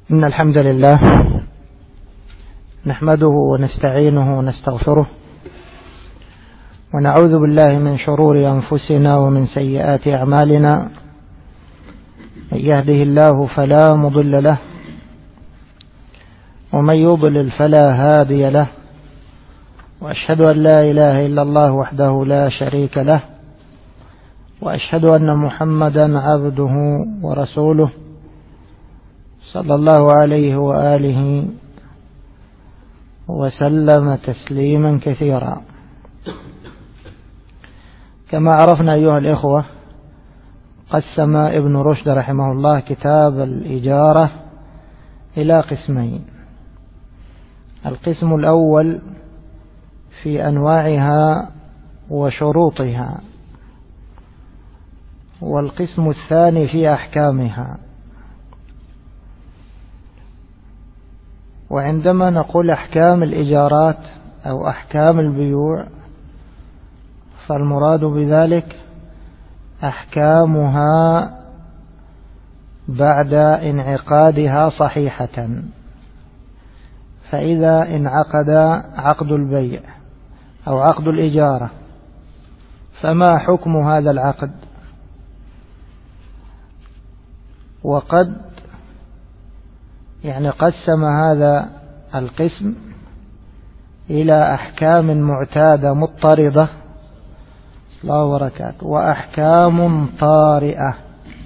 إن الحمد لله نحمده ونستعينه ونستغفره ونعوذ بالله من شرور أنفسنا ومن سيئات أعمالنا. من يهده الله فلا مضل له ومن يضلل فلا هادي له، وأشهد أن لا إله إلا الله وحده لا شريك له، وأشهد أن محمدا عبده ورسوله صلى الله عليه وآله وسلم تسليما كثيرا. كما عرفنا أيها الإخوة، قسم ابن رشد رحمه الله كتاب الإجارة إلى قسمين: القسم الأول في أنواعها وشروطها، والقسم الثاني في أحكامها. وعندما نقول أحكام الإجارات أو أحكام البيوع، فالمراد بذلك أحكامها بعد انعقادها صحيحة. فإذا انعقد عقد البيع أو عقد الإجارة، فما حكم هذا العقد؟ وقد قسم هذا القسم إلى أحكام معتادة مضطردة وأحكام طارئة.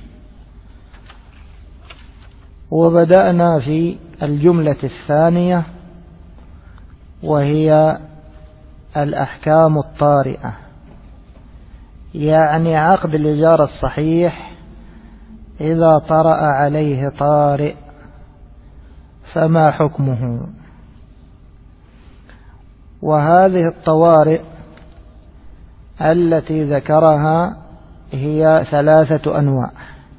وبدأنا في الجملة الثانية وهي الأحكام الطارئة، يعني عقد الإجارة الصحيح إذا طرأ عليه طارئ فما حكمه؟ وهذه الطوارئ التي ذكرها هي 3 أنواع: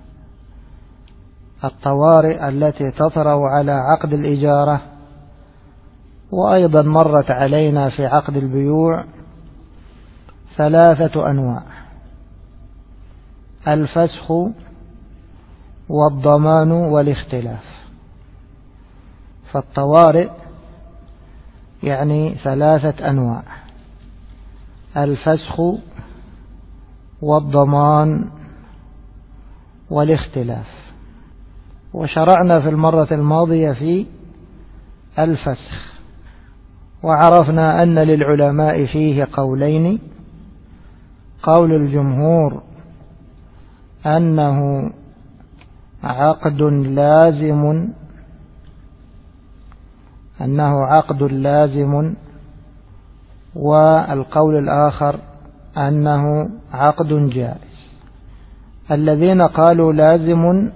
الطوارئ التي تطرأ على عقد الإجارة، وأيضا مرت علينا في عقد البيوع 3 أنواع: الفسخ والضمان والاختلاف. فالطوارئ يعني 3 أنواع: الفسخ والضمان والاختلاف. وشرعنا في المرة الماضية في الفسخ، وعرفنا أن للعلماء فيه قولين: قول الجمهور أنه عقد لازم، والقول الآخر أنه عقد جائز. الذين قالوا لازم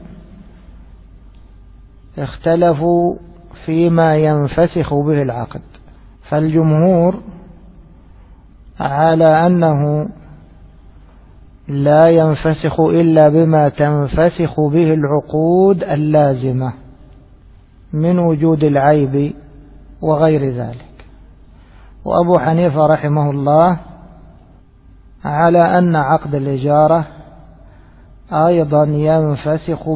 اختلفوا فيما ينفسخ به العقد، فالجمهور على أنه لا ينفسخ إلا بما تنفسخ به العقود اللازمة من وجود العيب وغير ذلك. وأبو حنيفة رحمه الله على أن عقد الإجارة أيضا ينفسخ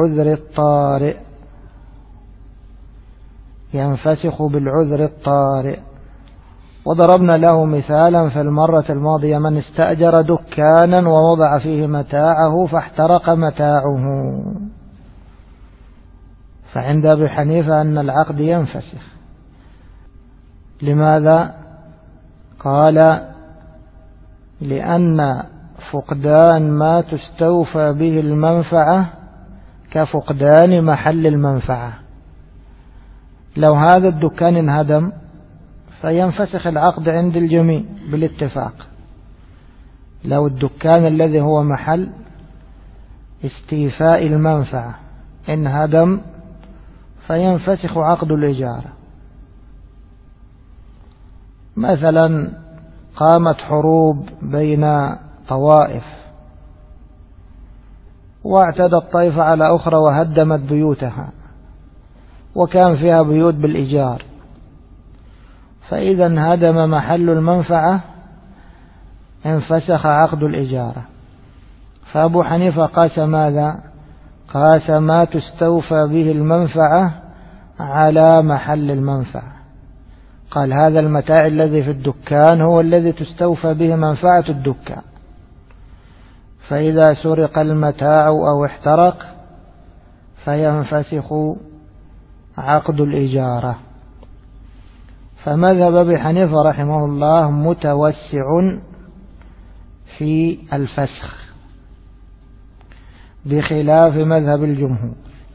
بالعذر الطارئ. وضربنا له مثالا في المرة الماضية: من استأجر دكانا ووضع فيه متاعه فاحترق متاعه، فعند أبي حنيفة أن العقد ينفسخ. لماذا؟ قال: لأن فقدان ما تستوفى به المنفعة كفقدان محل المنفعة. لو هذا الدكان انهدم فينفسخ العقد عند الجميع بالاتفاق. لو الدكان الذي هو محل استيفاء المنفعة انهدم فينفسخ عقد الإجارة. مثلا قامت حروب بين طوائف، واعتدت طائفة على أخرى وهدمت بيوتها، وكان فيها بيوت بالإيجار، فإذا انهدم محل المنفعة انفسخ عقد الإجارة. فأبو حنيفة قاس ماذا؟ قاس ما تستوفى به المنفعة على محل المنفعة. قال هذا المتاع الذي في الدكان هو الذي تستوفى به منفعة الدكان، فإذا سرق المتاع أو احترق فينفسخ عقد الإجارة. فمذهب أبي حنيفة رحمه الله متوسع في الفسخ بخلاف مذهب الجمهور.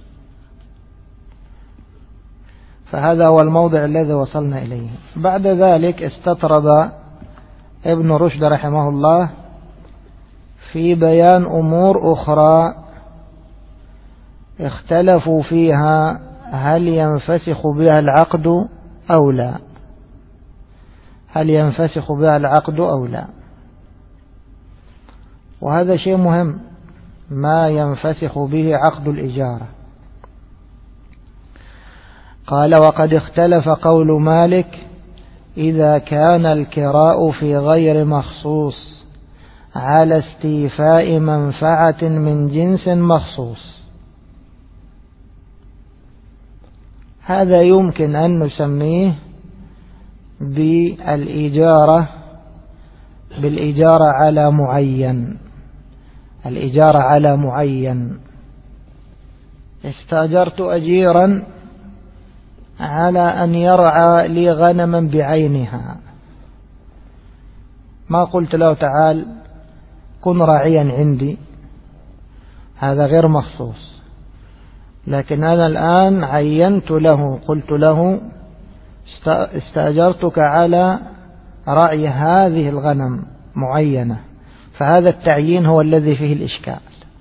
فهذا هو الموضع الذي وصلنا إليه. بعد ذلك استطرد ابن رشد رحمه الله في بيان أمور أخرى اختلفوا فيها هل ينفسخ بها العقد أو لا، هل ينفسخ بها العقد أو لا. وهذا شيء مهم، ما ينفسخ به عقد الإجارة. قال وقد اختلف قول مالك إذا كان الكراء في غير مخصوص على استيفاء منفعة من جنس مخصوص. هذا يمكن أن نسميه بالإجارة على معين. الإجارة على معين، استأجرت أجيرا على أن يرعى لي غنما بعينها، ما قلت له تعال كن راعيا عندي، هذا غير مخصوص. لكن أنا الآن عينت له، قلت له استأجرتك على رعي هذه الغنم معينة، فهذا التعيين هو الذي فيه الإشكال.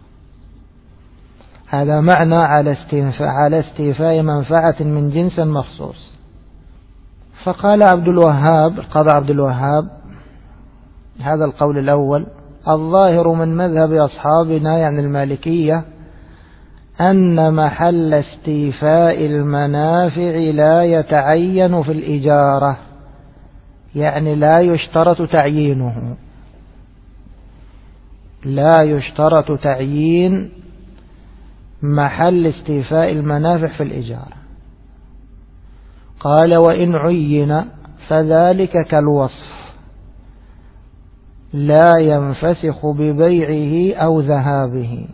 هذا معنى على استيفاء منفعة من جنس مخصوص. فقال القاضي عبد الوهاب هذا القول الأول الظاهر من مذهب أصحابنا يعني المالكية أن محل استيفاء المنافع لا يتعين في الإجارة، يعني لا يشترط تعيينه، لا يشترط تعيين محل استيفاء المنافع في الإجارة. قال وإن عين فذلك كالوصف لا ينفسخ ببيعه أو ذهابه.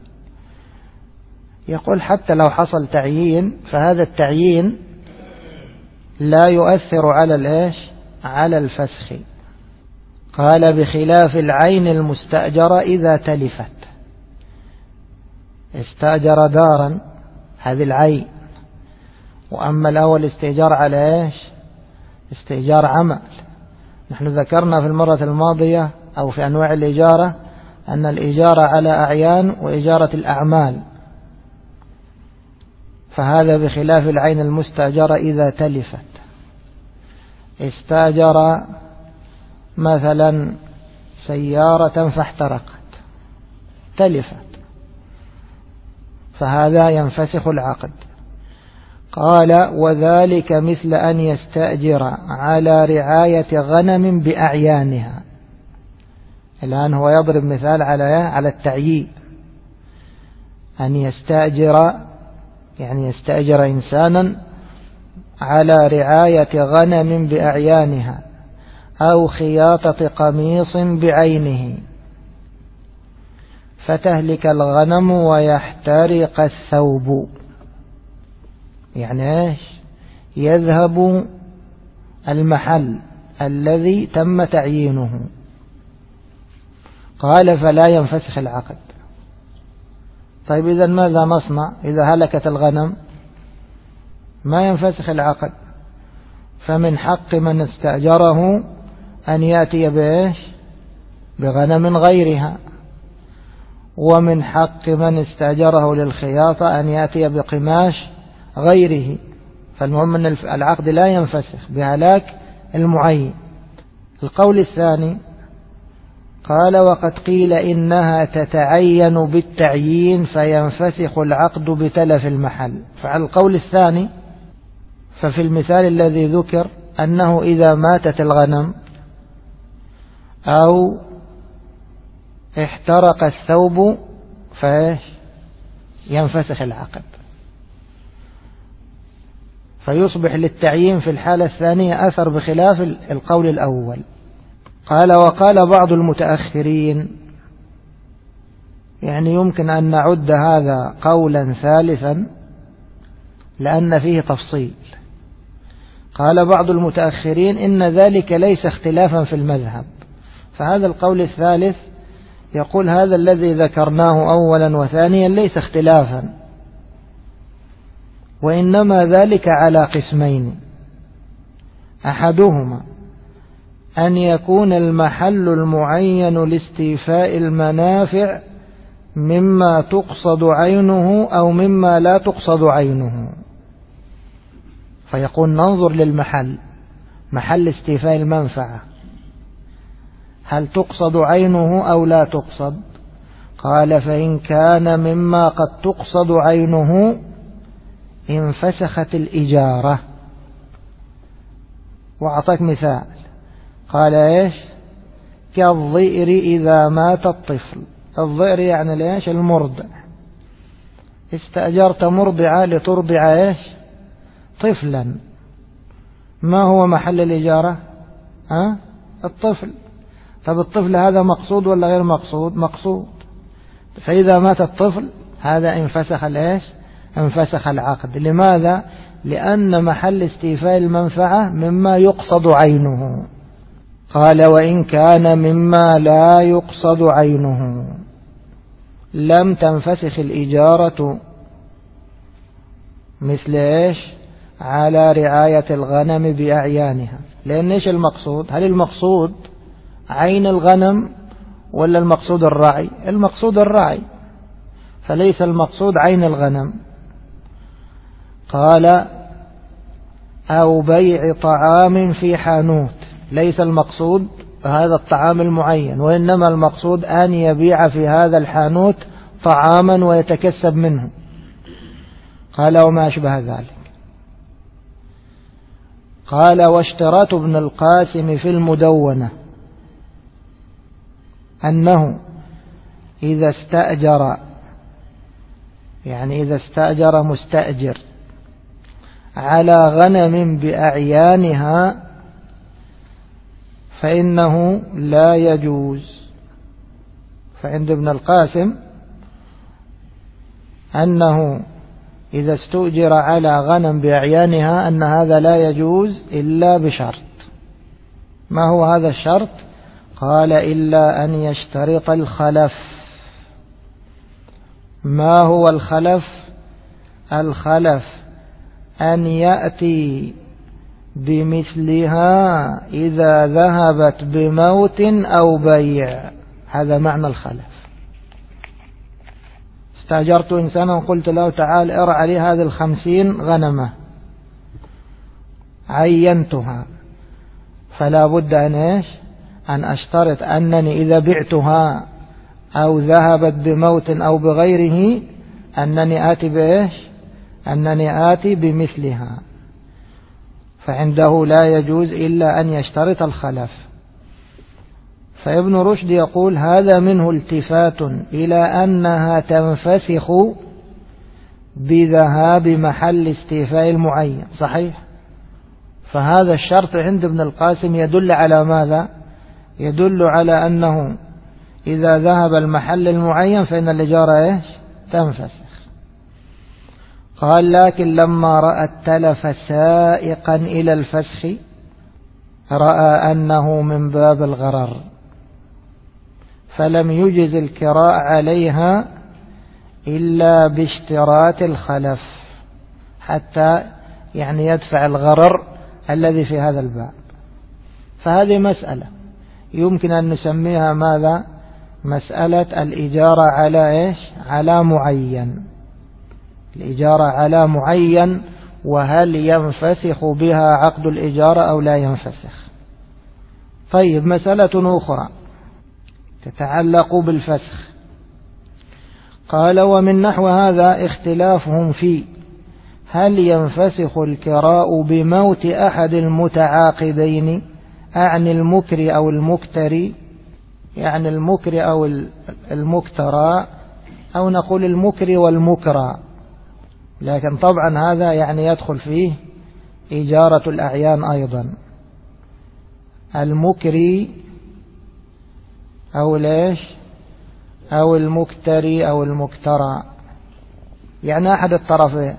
يقول حتى لو حصل تعيين فهذا التعيين لا يؤثر على الفسخ. قال بخلاف العين المستأجرة إذا تلفت. استأجر دارا، هذه العين، وأما الأول استئجار على استئجار عمل. نحن ذكرنا في المرة الماضية أو في أنواع الإجارة أن الإجارة على أعيان وإجارة الأعمال، فهذا بخلاف العين المستأجرة إذا تلفت. استأجر مثلا سيارة فاحترقت تلفت، فهذا ينفسخ العقد. قال وذلك مثل أن يستأجر على رعاية غنم بأعيانها. الآن هو يضرب مثال على التعيين، أن يستأجر يعني يستأجر إنسانا على رعاية غنم بأعيانها أو خياطة قميص بعينه فتهلك الغنم ويحترق الثوب، يعني يذهب المحل الذي تم تعيينه. قال فلا ينفسخ العقد. طيب إذا ماذا نصنع إذا هلكت الغنم؟ ما ينفسخ العقد. فمن حق من استأجره أن يأتي بغنم غيرها، ومن حق من استأجره للخياطة أن يأتي بقماش غيره. فالمهم أن العقد لا ينفسخ بهلاك المعين. القول الثاني قال وقد قيل إنها تتعين بالتعيين فينفسخ العقد بتلف المحل. فعلى القول الثاني ففي المثال الذي ذكر أنه إذا ماتت الغنم أو احترق الثوب ينفسخ العقد، فيصبح للتعيين في الحالة الثانية أثر بخلاف القول الأول. قال وقال بعض المتأخرين، يعني يمكن أن نعد هذا قولا ثالثا لأن فيه تفصيل. قال بعض المتأخرين إن ذلك ليس اختلافا في المذهب، فهذا القول الثالث يقول هذا الذي ذكرناه أولا وثانيا ليس اختلافا، وإنما ذلك على قسمين: أحدهما أن يكون المحل المعين لاستيفاء المنافع مما تقصد عينه أو مما لا تقصد عينه، فيقول ننظر للمحل، محل استيفاء المنفعة هل تقصد عينه أو لا تقصد؟ قال فإن كان مما قد تقصد عينه انفسخت الإجارة. وأعطاك مثال، قال إيش؟ كالظئر إذا مات الطفل. الظئر يعني ليش؟ المرضع. استأجرت مرضعة لترضع إيش؟ طفلا. ما هو محل الإجارة؟ الطفل. طب الطفل هذا مقصود ولا غير مقصود؟ مقصود. فإذا مات الطفل هذا انفسخ الإيش؟ انفسخ العقد. لماذا؟ لأن محل استيفاء المنفعة مما يقصد عينه. قال وإن كان مما لا يقصد عينه لم تنفسخ الإجارة، مثل إيش؟ على رعاية الغنم بأعيانها. لأن إيش المقصود؟ هل المقصود عين الغنم ولا المقصود الرعي؟ المقصود الرعي، فليس المقصود عين الغنم. قال أو بيع طعام في حانوت، ليس المقصود هذا الطعام المعين، وإنما المقصود أن يبيع في هذا الحانوت طعاما ويتكسب منه. قال وما أشبه ذلك. قال واشتراط ابن القاسم في المدونة أنه إذا استأجر، يعني إذا استأجر مستأجر على غنم بأعيانها فإنه لا يجوز. فعند ابن القاسم أنه إذا استؤجر على غنم بأعيانها أن هذا لا يجوز إلا بشرط. ما هو هذا الشرط؟ قال إلا أن يشترط الخلف. ما هو الخلف؟ الخلف أن يأتي بمثلها إذا ذهبت بموت أو بيع. هذا معنى الخلف. استأجرت إنسانا وقلت له تعال ارعى لي هذه 50 غنمة، عينتها، فلا بد أن إيش؟ أن أشترط أنني إذا بعتها أو ذهبت بموت أو بغيره أنني آتي بإيش؟ أنني آتي بمثلها. فعنده لا يجوز إلا أن يشترط الخلف. فابن رشد يقول هذا منه التفات إلى أنها تنفسخ بذهاب محل استيفاء المعين. صحيح. فهذا الشرط عند ابن القاسم يدل على ماذا؟ يدل على أنه إذا ذهب المحل المعين فإن الإجارة إيش؟ تنفسخ. قال لكن لما رأى التلف سائقا إلى الفسخ رأى أنه من باب الغرر، فلم يجز الكراء عليها إلا باشتراط الخلف حتى يعني يدفع الغرر الذي في هذا الباب. فهذه مسألة يمكن أن نسميها ماذا؟ مسألة الإجارة على إيش؟ على معين. الإجارة على معين، وهل ينفسخ بها عقد الإجارة أو لا ينفسخ. طيب مسألة أخرى تتعلق بالفسخ. قال ومن نحو هذا اختلافهم في هل ينفسخ الكراء بموت أحد المتعاقدين، أعني المكر أو المكتري، يعني المكر أو المكترى أو نقول المكري والمكرى، لكن طبعا هذا يعني يدخل فيه إجارة الأعيان أيضا. المكري أو ليش أو المكتري أو المكترى، يعني أحد الطرفين،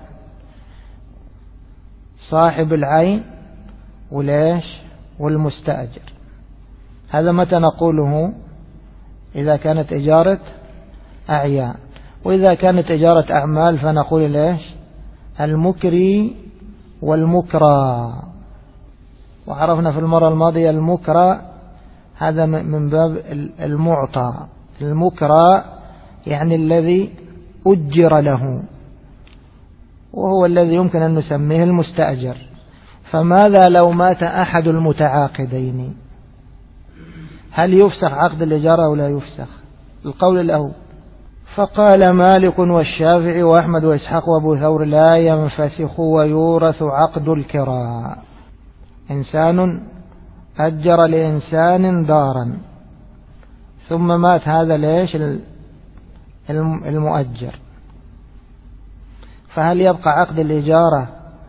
صاحب العين وليش والمستأجر. هذا متى نقوله؟ إذا كانت إجارة أعيان. وإذا كانت إجارة أعمال فنقول ليش المكري والمكرى. وعرفنا في المرة الماضية المكرى هذا من باب المعطى، المكرى يعني الذي أجر له، وهو الذي يمكن أن نسميه المستأجر. فماذا لو مات أحد المتعاقدين؟ هل يفسخ عقد الإجارة أو لا يفسخ؟ القول الأول. فقال مالك والشافعي وأحمد وإسحاق وأبو ثور لا ينفسخ ويورث عقد الكراء. إنسان أجر لإنسان دارا ثم مات هذا ليش المؤجر، فهل يبقى عقد الإجارة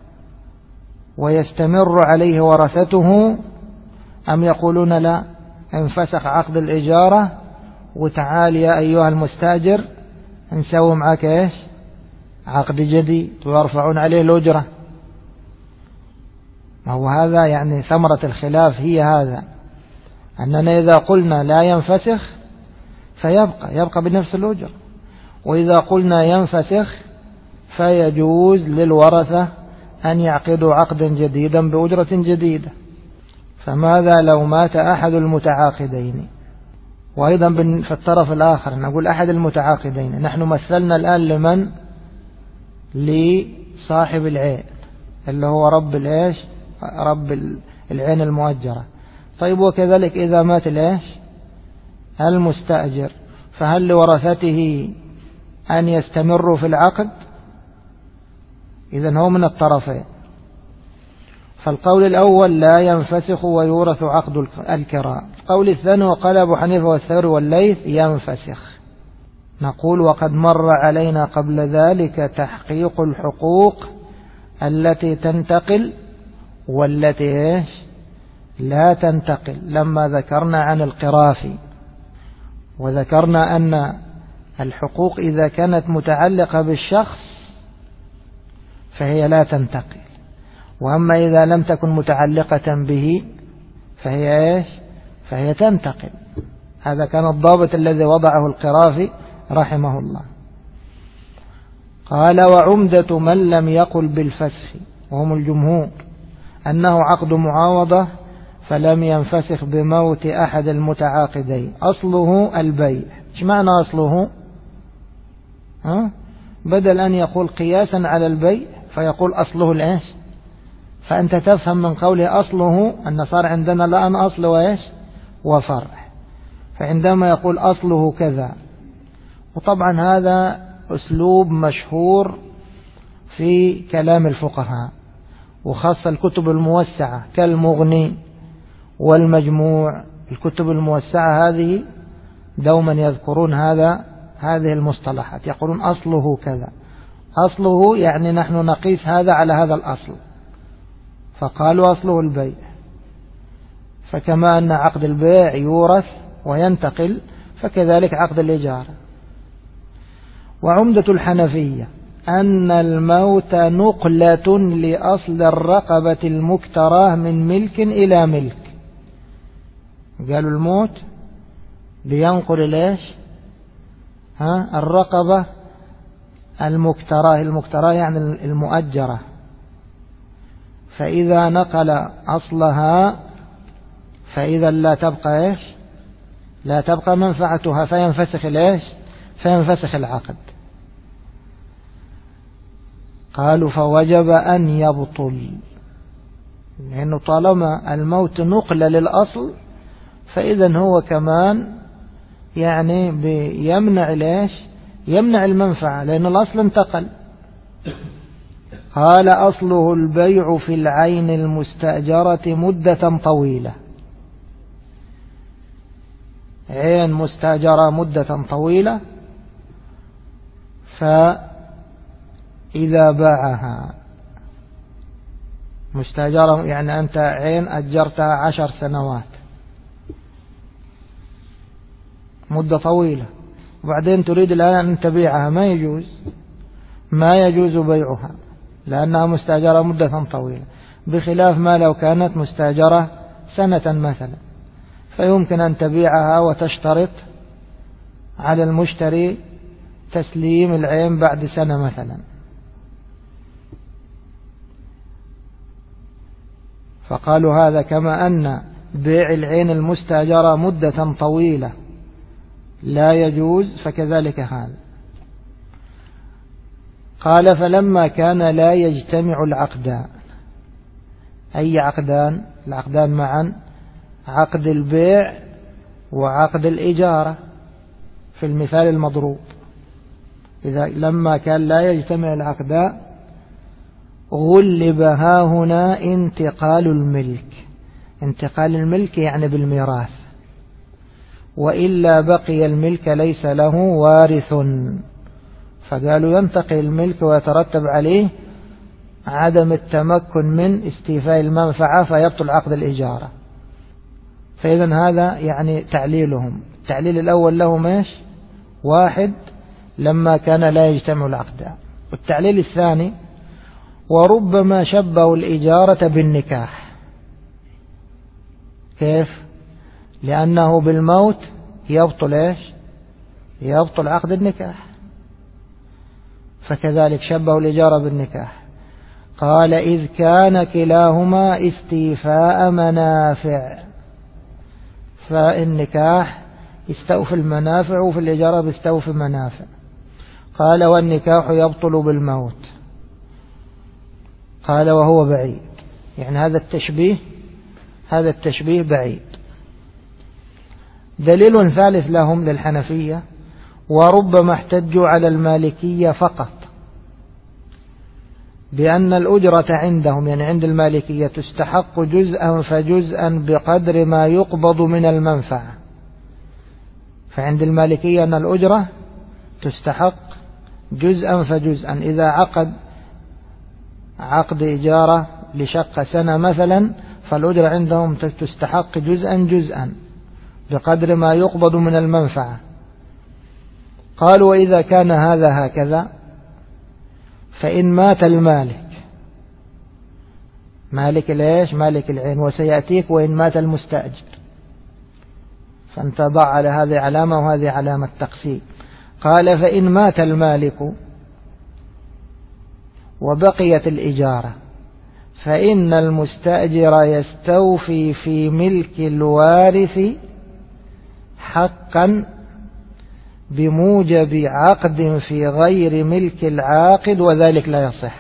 ويستمر عليه ورثته، أم يقولون لا انفسخ عقد الإجارة وتعال يا أيها المستأجر نسوي معك إيش عقد جديد ويرفعون عليه الأجرة؟ ما هو هذا يعني ثمرة الخلاف هي هذا، أننا إذا قلنا لا ينفسخ فيبقى بنفس الأجر، وإذا قلنا ينفسخ فيجوز للورثة أن يعقدوا عقدا جديدا بأجرة جديدة. فماذا لو مات أحد المتعاقدين؟ وأيضا في الطرف الآخر نقول أحد المتعاقدين، نحن مثلنا الآن لمن؟ لصاحب العين اللي هو رب العين المؤجرة. طيب وكذلك إذا مات المستأجر، فهل لورثته أن يستمروا في العقد؟ إذن هو من الطرفين. فالقول الأول لا ينفسخ ويورث عقد الكراء. القول الثاني وقال أبو حنيفة والثوري والليث ينفسخ. نقول وقد مر علينا قبل ذلك تحقيق الحقوق التي تنتقل والتي لا تنتقل لما ذكرنا عن القرافي، وذكرنا أن الحقوق إذا كانت متعلقة بالشخص فهي لا تنتقل، وأما إذا لم تكن متعلقة به فهي تنتقل. هذا كان الضابط الذي وضعه القرافي رحمه الله. قال وعمدة من لم يقل بالفسخ وهم الجمهور أنه عقد معاوضة فلم ينفسخ بموت أحد المتعاقدين، أصله البيع. ايش معنى أصله؟ بدل أن يقول قياسا على البيع فيقول أصله الإيش، فأنت تفهم من قوله أصله أن صار عندنا الآن أصل وفرع، فعندما يقول أصله كذا. وطبعا هذا أسلوب مشهور في كلام الفقهاء، وخاصة الكتب الموسعة كالمغني والمجموع. الكتب الموسعة هذه دوما يذكرون هذه المصطلحات، يقولون أصله كذا. أصله يعني نحن نقيس هذا على هذا الأصل، فقالوا أصله البيع. فكما أن عقد البيع يورث وينتقل فكذلك عقد الإجارة. وعمدة الحنفية أن الموت نقلة لأصل الرقبة المكتراه من ملك إلى ملك. قالوا الموت بينقل الرقبة المكتراه يعني المؤجرة، فإذا نقل أصلها فإذا لا تبقى منفعتها فينفسخ العقد. قالوا فوجب أن يبطل، لأنه طالما الموت نقل للأصل فإذا هو كمان يعني يمنع المنفعة، لأن الأصل انتقل. قال أصله البيع في العين المستأجرة مدة طويلة، عين مستأجرة مدة طويلة، فإذا باعها مستأجرة، يعني أنت عين أجرتها 10 سنوات، مدة طويلة، وبعدين تريد الآن أن تبيعها، ما يجوز بيعها لأنها مستأجرة مدة طويلة، بخلاف ما لو كانت مستأجرة سنة مثلا، فيمكن أن تبيعها وتشترط على المشتري تسليم العين بعد سنة مثلا. فقالوا هذا كما أن بيع العين المستأجرة مدة طويلة لا يجوز، فكذلك هذا. قال فلما كان لا يجتمع العقدان، أي عقدان؟ العقدان معا، عقد البيع وعقد الإجارة في المثال المضروب. إذا لما كان لا يجتمع العقدان غلب هنا انتقال الملك. انتقال الملك يعني بالميراث، وإلا بقي الملك ليس له وارث، فقالوا ينتقل الملك ويترتب عليه عدم التمكن من استيفاء المنفعة فيبطل عقد الإجارة. فإذا هذا يعني تعليلهم. التعليل الأول لهم ايش؟ واحد، لما كان لا يجتمع العقدان. والتعليل الثاني وربما شبهوا الإجارة بالنكاح. كيف؟ لأنه بالموت يبطل ايش؟ يبطل عقد النكاح، فكذلك شبهوا الإجارة بالنكاح. قال إذ كان كلاهما استيفاء منافع، فالنكاح يستوفي المنافع وفي الإجارة بيستوفي منافع. قال والنكاح يبطل بالموت. قال وهو بعيد، يعني هذا التشبيه بعيد. دليل ثالث لهم للحنفية وربما احتجوا على المالكية فقط بأن الأجرة عندهم، يعني عند المالكية، تستحق جزءا فجزءا بقدر ما يقبض من المنفعة. فعند المالكية أن الأجرة تستحق جزءا فجزءا. إذا عقد إجارة لشقة سنة مثلا، فالأجرة عندهم تستحق جزءا بقدر ما يقبض من المنفعة. قالوا وإذا كان هذا هكذا فإن مات المالك، مالك ليش؟ مالك العين، وسيأتيك وإن مات المستأجر، فأنت ضع على هذه علامة وهذه علامة تقسيم. قال فإن مات المالك وبقيت الإجارة فإن المستأجر يستوفي في ملك الوارث حقا بموجب عقد في غير ملك العاقد، وذلك لا يصح.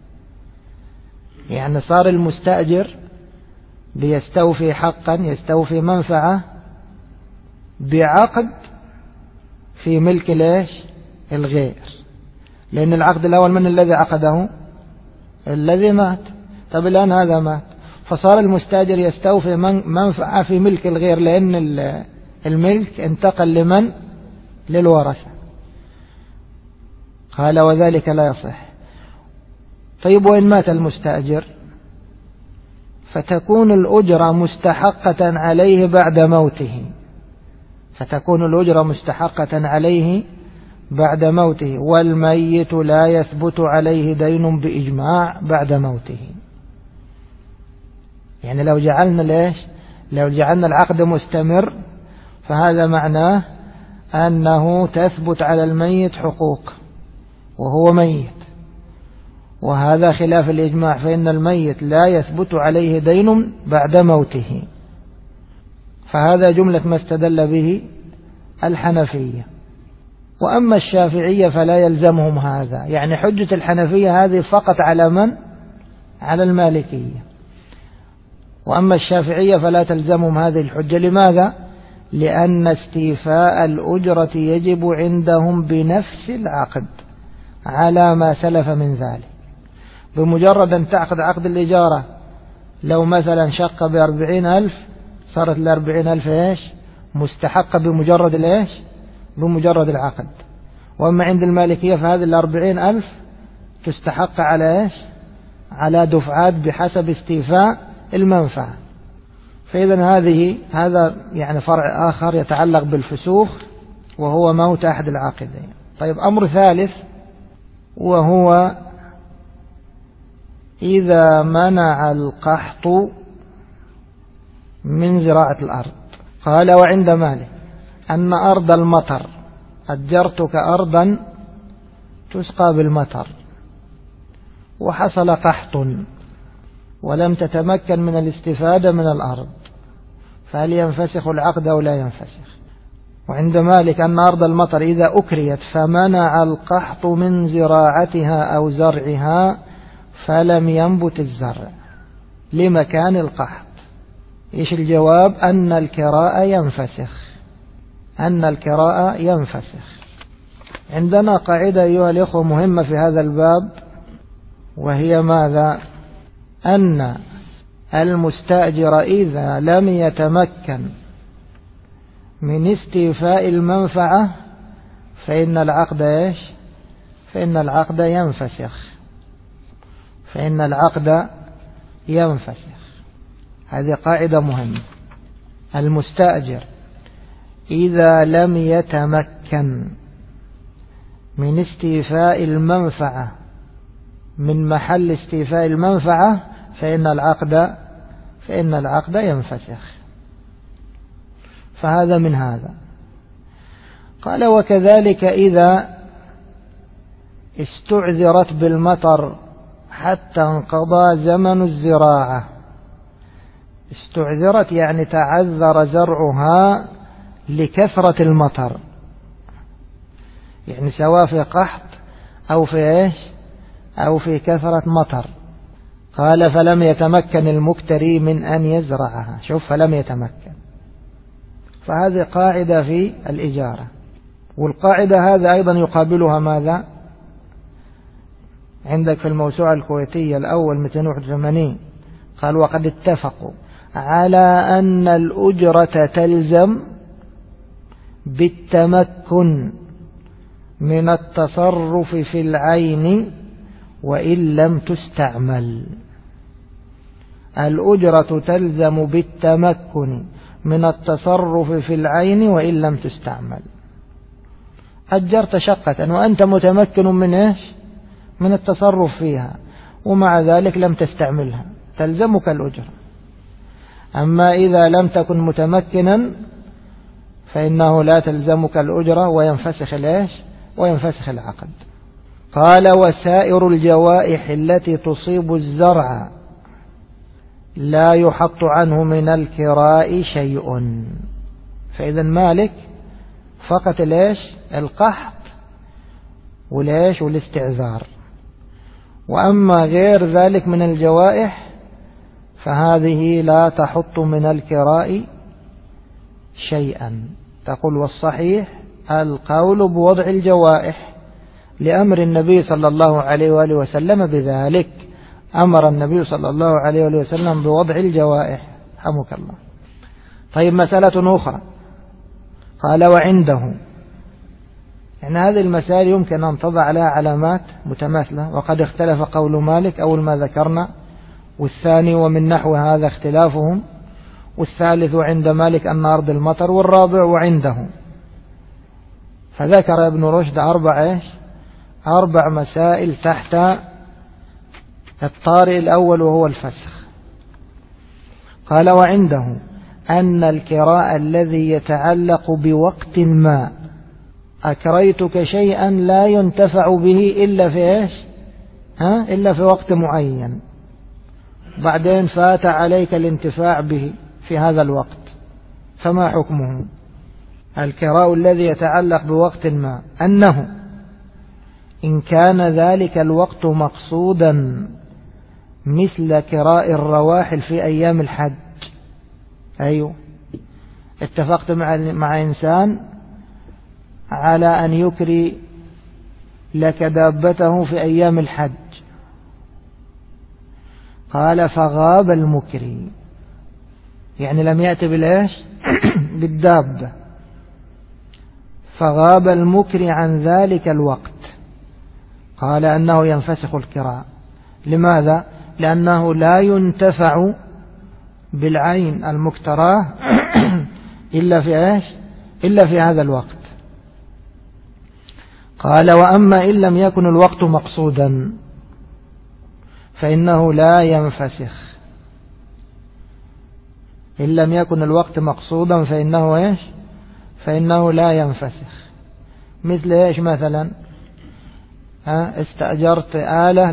يعني صار المستأجر بيستوفي حقا، يستوفي منفعة بعقد في ملك ليش؟ الغير، لأن العقد الأول من الذي عقده؟ الذي مات. طب الآن هذا مات، فصار المستأجر يستوفي منفعة في ملك الغير، لأن الملك انتقل لمن؟ للورثة. قال وذلك لا يصح. طيب وإن مات المستأجر فتكون الأجرة مستحقة عليه بعد موته، فتكون الأجرة مستحقة عليه بعد موته، والميت لا يثبت عليه دين بإجماع بعد موته. يعني لو جعلنا العقد مستمر، فهذا معناه أنه تثبت على الميت حقوق وهو ميت، وهذا خلاف الإجماع، فإن الميت لا يثبت عليه دين بعد موته. فهذا جملة ما استدل به الحنفية. وأما الشافعية فلا يلزمهم هذا، يعني حجة الحنفية هذه فقط على من؟ على المالكية. وأما الشافعية فلا تلزمهم هذه الحجة. لماذا؟ لأن استيفاء الأجرة يجب عندهم بنفس العقد على ما سلف من ذلك. بمجرد أن تعقد عقد الإجارة، لو مثلا شقة ب40,000 صارت ال40,000 إيش؟ مستحقة بمجرد الإيش؟ بمجرد العقد. وأما عند المالكية فهذه 40,000 تستحق على إيش؟ على دفعات بحسب استيفاء المنفعة. فإذا هذا يعني فرع آخر يتعلق بالفسوخ وهو موت أحد العاقدين. طيب أمر ثالث وهو إذا منع القحط من زراعة الأرض. قال وعند مالك أن أرض المطر أجرتك أرضا تسقى بالمطر وحصل قحط ولم تتمكن من الاستفادة من الأرض، فهل ينفسخ العقد أو لا ينفسخ؟ وعند مالك أن أرض المطر إذا أكريت فمنع القحط من زراعتها أو زرعها فلم ينبت الزرع لمكان القحط. إيش الجواب؟ أن الكراء ينفسخ، أن الكراء ينفسخ. عندنا قاعدة أيها الإخوة مهمة في هذا الباب، وهي ماذا؟ أن المستأجر إذا لم يتمكن من استيفاء المنفعة فإن العقد إيش؟ فإن العقد ينفسخ، فإن العقد ينفسخ. هذه قاعدة مهمة. المستأجر إذا لم يتمكن من استيفاء المنفعة من محل استيفاء المنفعة فإن العقد ينفسخ. فهذا من هذا. قال وكذلك إذا استعذرت بالمطر حتى انقضى زمن الزراعة. استعذرت يعني تعذر زرعها لكثرة المطر، يعني سواء في قحط أو في إيش؟ أو في كثرة مطر. قال فلم يتمكن المكتري من أن يزرعها. شوف، فلم يتمكن. فهذه قاعدة في الإجارة. والقاعدة هذا أيضا يقابلها ماذا؟ عندك في الموسوعة الكويتية الأول 281 قال وقد اتفقوا على أن الأجرة تلزم بالتمكن من التصرف في العين وإن لم تستعمل. الأجرة تلزم بالتمكن من التصرف في العين وإن لم تستعمل. أجرت شقة وأنت متمكن من إيش؟ من التصرف فيها، ومع ذلك لم تستعملها، تلزمك الأجرة. أما إذا لم تكن متمكنا فإنه لا تلزمك الأجرة وينفسخ الإيش؟ وينفسخ العقد. قال وسائر الجوائح التي تصيب الزرع لا يحط عنه من الكراء شيء. فإذا مالك فقط الإيش؟ القحط والإيش؟ والاستعذار. وأما غير ذلك من الجوائح فهذه لا تحط من الكراء شيئا. تقول والصحيح القول بوضع الجوائح لأمر النبي صلى الله عليه وآله وسلم بذلك. أمر النبي صلى الله عليه وآله وسلم بوضع الجوائح. حمك الله. طيب مسألة أخرى قال وعنده، يعني هذه المسائل يمكن أن تضع عليها علامات متماثلة، وقد اختلف قول مالك أول ما ذكرنا، والثاني ومن نحو هذا اختلافهم، والثالث عند مالك أن أرض المطر، والرابع وعنده. فذكر ابن رشد أربع مسائل تحت الطارئ الأول وهو الفسخ. قال وعنده أن الكراء الذي يتعلق بوقت ما، أكريتك شيئا لا ينتفع به إلا في إيش؟ إلا في وقت معين، بعدين فات عليك الانتفاع به في هذا الوقت، فما حكمه؟ الكراء الذي يتعلق بوقت ما أنه إن كان ذلك الوقت مقصودا مثل كراء الرواحل في أيام الحج. أيوه، اتفقت مع إنسان على أن يكري لك دابته في أيام الحج. قال فغاب المكري، يعني لم يأتي بالإيش؟ بالدابة. فغاب المكر عن ذلك الوقت، قال أنه ينفسخ الكراء. لماذا؟ لأنه لا ينتفع بالعين المكتراه إلا في إيش؟ إلا في هذا الوقت. قال وأما إن لم يكن الوقت مقصودا فإنه لا ينفسخ. إن لم يكن الوقت مقصودا فإنه إيش؟ فإنه لا ينفسخ. مثل إيش مثلا؟ استأجرت آلة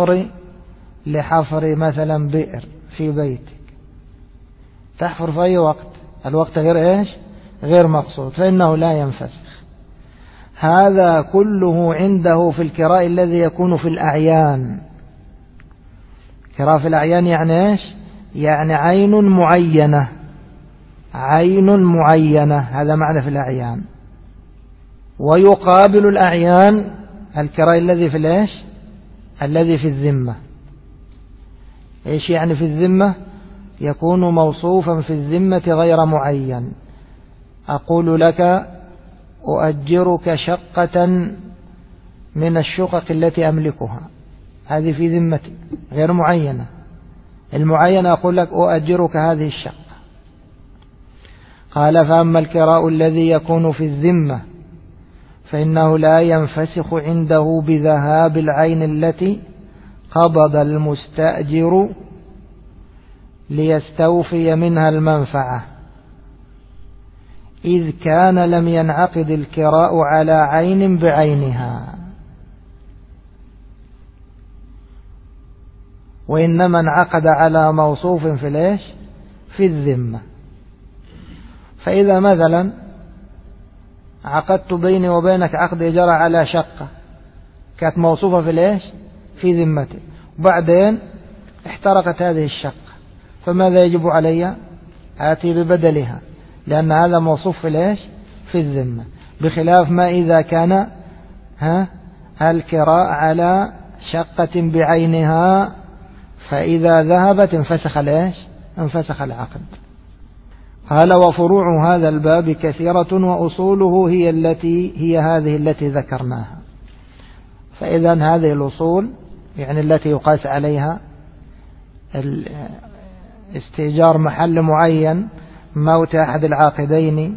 لحفر مثلا بئر في بيتك، تحفر في أي وقت، الوقت غير إيش؟ غير مقصود، فإنه لا ينفسخ. هذا كله عنده في الكراء الذي يكون في الأعيان. كراء في الأعيان يعني إيش؟ يعني عين معينة، عين معينة، هذا معنى في الأعيان. ويقابل الأعيان الكراء الذي في الإيش؟ الذي في الذمة. إيش يعني في الذمة؟ يكون موصوفا في الذمة غير معين. أقول لك أؤجرك شقة من الشقق التي أملكها، هذه في ذمتي غير معينة. المعينة أقول لك أؤجرك هذه الشقة. قال فأما الكراء الذي يكون في الذمة فإنه لا ينفسخ عنده بذهاب العين التي قبض المستأجر ليستوفي منها المنفعة، إذ كان لم ينعقد الكراء على عين بعينها، وإنما انعقد على موصوف في الإيش؟ في الذمة. فإذا مثلا عقدت بيني وبينك عقد إجارة على شقة كانت موصوفة في الإيش؟ في ذمتي، وبعدين احترقت هذه الشقة، فماذا يجب علي؟ آتي ببدلها، لأن هذا موصوف في الإيش؟ في الذمة. بخلاف ما إذا كان الكراء على شقة بعينها، فإذا ذهبت انفسخ الإيش؟ انفسخ العقد. قال وفروع هذا الباب كثيرة وأصوله هي هذه التي ذكرناها. فإذا هذه الأصول يعني التي يقاس عليها استئجار محل معين، موت أحد العاقدين،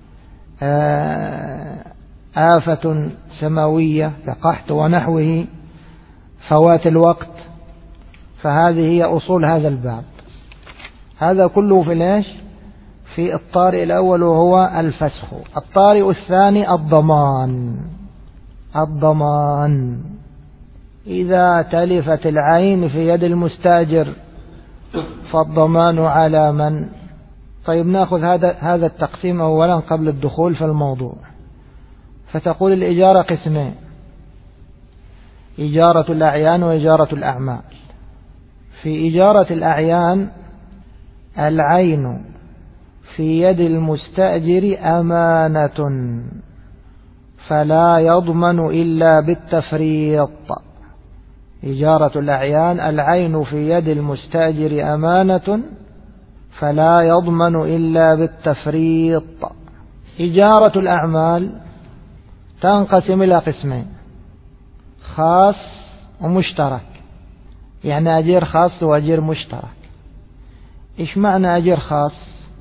آفة سماوية كقحط ونحوه، فوات الوقت، فهذه هي أصول هذا الباب. هذا كله في الإيش؟ في الطارئ الأول وهو الفسخ. الطارئ الثاني الضمان إذا تلفت العين في يد المستأجر فالضمان على من؟ طيب نأخذ هذا التقسيم أولا قبل الدخول في الموضوع. فتقول الإجارة قسمين: إجارة الأعيان وإجارة الأعمال. في إجارة الأعيان العين في يد المستأجر أمانة فلا يضمن إلا بالتفريط. إجارة الأعيان العين في يد المستأجر أمانة فلا يضمن إلا بالتفريط. إجارة الأعمال تنقسم إلى قسمين: خاص ومشترك. يعني أجير خاص وأجير مشترك. إيش معنى أجير خاص؟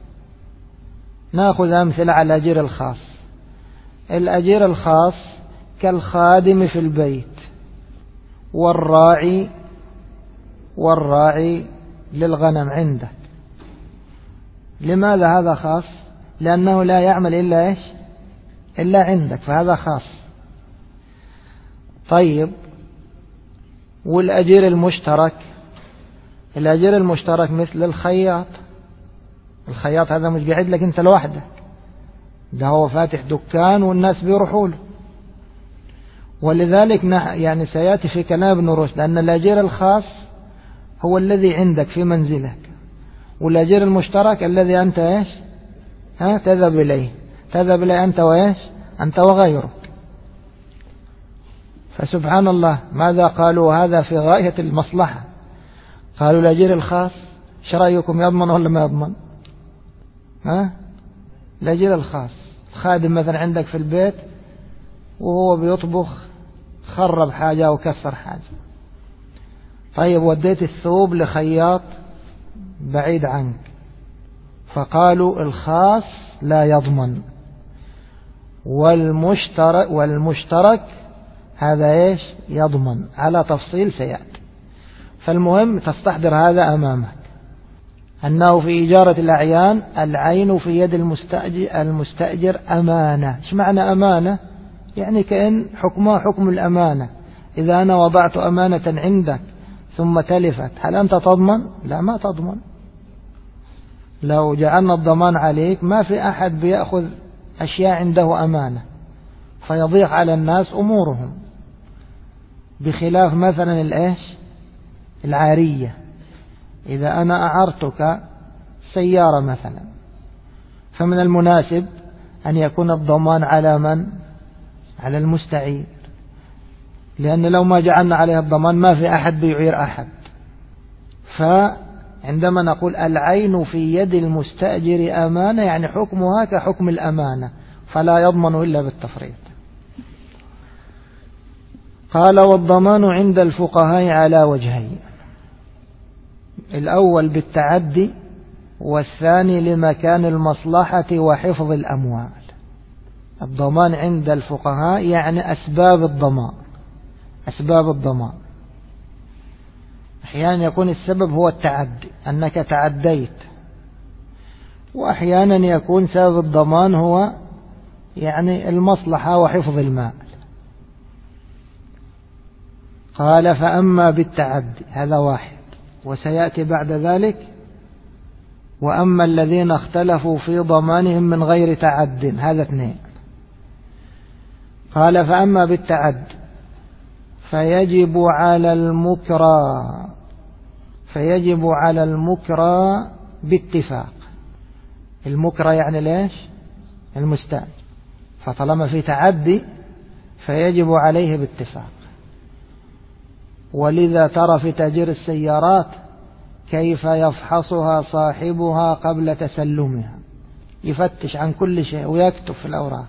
نأخذ أمثلة على الأجير الخاص. الأجير الخاص كالخادم في البيت والراعي للغنم عندك. لماذا هذا خاص؟ لأنه لا يعمل إلا إيش؟ إلا عندك، فهذا خاص. طيب والأجير المشترك؟ الأجير المشترك مثل الخياط. الخياط هذا مش قاعد لك أنت لوحدك، ده هو فاتح دكان والناس بيروحوا له. ولذلك يعني سيأتي في كلام ابن رشد أن الأجير الخاص هو الذي عندك في منزلك، والأجير المشترك الذي أنت إيش؟ تذهب إليه أنت وإيش؟ أنت وغيرك. فسبحان الله ماذا قالوا؟ هذا في غاية المصلحة. قالوا الأجير الخاص شرعيكم يضمن ولا ما يضمن؟ الأجير الخاص خادم مثلا عندك في البيت وهو بيطبخ خرب حاجة أو كسر حاجة، طيب وديت الثوب لخياط بعيد عنك، فقالوا الخاص لا يضمن، والمشترك هذا إيش يضمن، على تفصيل سيأتي. فالمهم تستحضر هذا أمامك، أنه في إجارة الأعيان العين في يد المستأجر أمانة. إيش معنى أمانة؟ يعني كأن حكمها حكم الأمانة. إذا أنا وضعت أمانة عندك ثم تلفت، هل أنت تضمن؟ لا، ما تضمن. لو جعلنا الضمان عليك ما في أحد بيأخذ أشياء عنده أمانة فيضيق على الناس أمورهم، بخلاف مثلا العارية. إذا أنا أعرتك سيارة مثلا، فمن المناسب أن يكون الضمان على من؟ على المستعير، لأن لو ما جعلنا عليه الضمان ما في أحد بيعير أحد. فعندما نقول العين في يد المستأجر أمانة، يعني حكمها كحكم الأمانة، فلا يضمن إلا بالتفريط. قال والضمان عند الفقهاء على وجهين، الأول بالتعدي، والثاني لمكان المصلحة وحفظ الأموال. الضمان عند الفقهاء يعني أسباب الضمان. أسباب الضمان أحيانا يكون السبب هو التعدي، أنك تعديت، وأحيانا يكون سبب الضمان هو يعني المصلحة وحفظ المال. قال فأما بالتعدي، هذا واحد، وسيأتي بعد ذلك وأما الذين اختلفوا في ضمانهم من غير تعد، هذا اثنين. قال فأما بالتعد فيجب على المكرى باتفاق. المكرى يعني ليش؟ المستأجر، فطالما في تعدي فيجب عليه باتفاق. ولذا ترى في تأجير السيارات كيف يفحصها صاحبها قبل تسلمها، يفتش عن كل شيء ويكتب في الأوراق،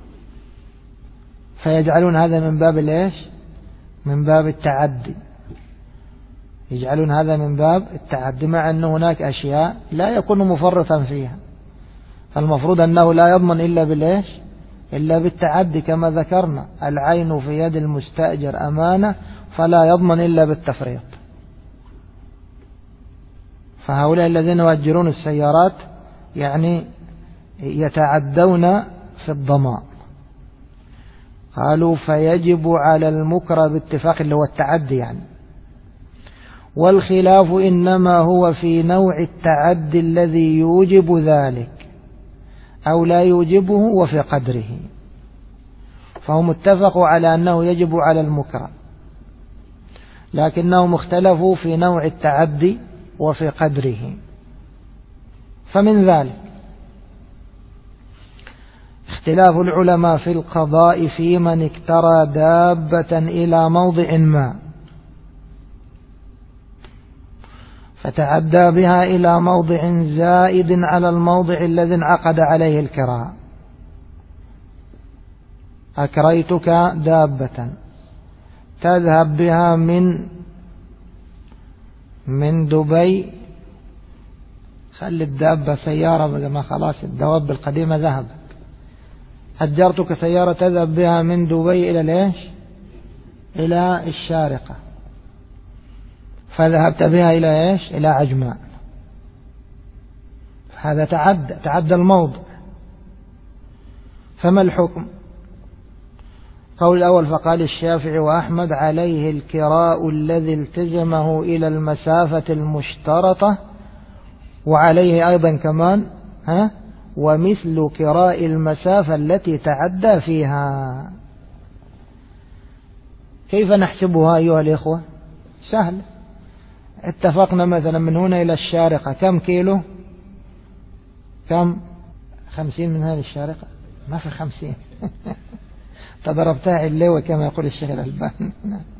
فيجعلون هذا من باب ليش؟ من باب التعدي. يجعلون هذا من باب التعدي، مع أن هناك أشياء لا يكون مفرطا فيها، فالمفروض أنه لا يضمن إلا بالإيش؟ إلا بالتعدي، كما ذكرنا العين في يد المستأجر أمانة، فلا يضمن إلا بالتفريط. فهؤلاء الذين يؤجرون السيارات يعني يتعدون في الضمان. قالوا فيجب على المكرى باتفاق، اللي هو التعدي يعني. والخلاف إنما هو في نوع التعدي الذي يوجب ذلك أو لا يوجبه وفي قدره. فهم اتفقوا على أنه يجب على المكرى، لكنهم اختلفوا في نوع التعدي وفي قدره. فمن ذلك اختلاف العلماء في القضاء في من اكترى دابة إلى موضع ما فتعدى بها إلى موضع زائد على الموضع الذي انعقد عليه الكراء. أكريتك دابة تذهب بها من دبي، خلي الدابة سيارة بقى، ما خلاص الدواب القديمة ذهبت. أجرتك سيارة تذهب بها من دبي إلى ليش؟ إلى الشارقة، فذهبت بها إلى إيش؟ إلى عجمان. هذا تعدى الموضع. فما الحكم؟ قول الأول فقال الشافعي وأحمد عليه الكراء الذي التزمه إلى المسافة المشترطة، وعليه أيضا كمان ومثل كراء المسافة التي تعدى فيها. كيف نحسبها أيها الإخوة؟ سهل. اتفقنا مثلا من هنا إلى الشارقة كم كيلو؟ كم؟ 50 من هذه الشارقة؟ ما في 50. تضربتها علوة كما يقول الشيخ الألباني.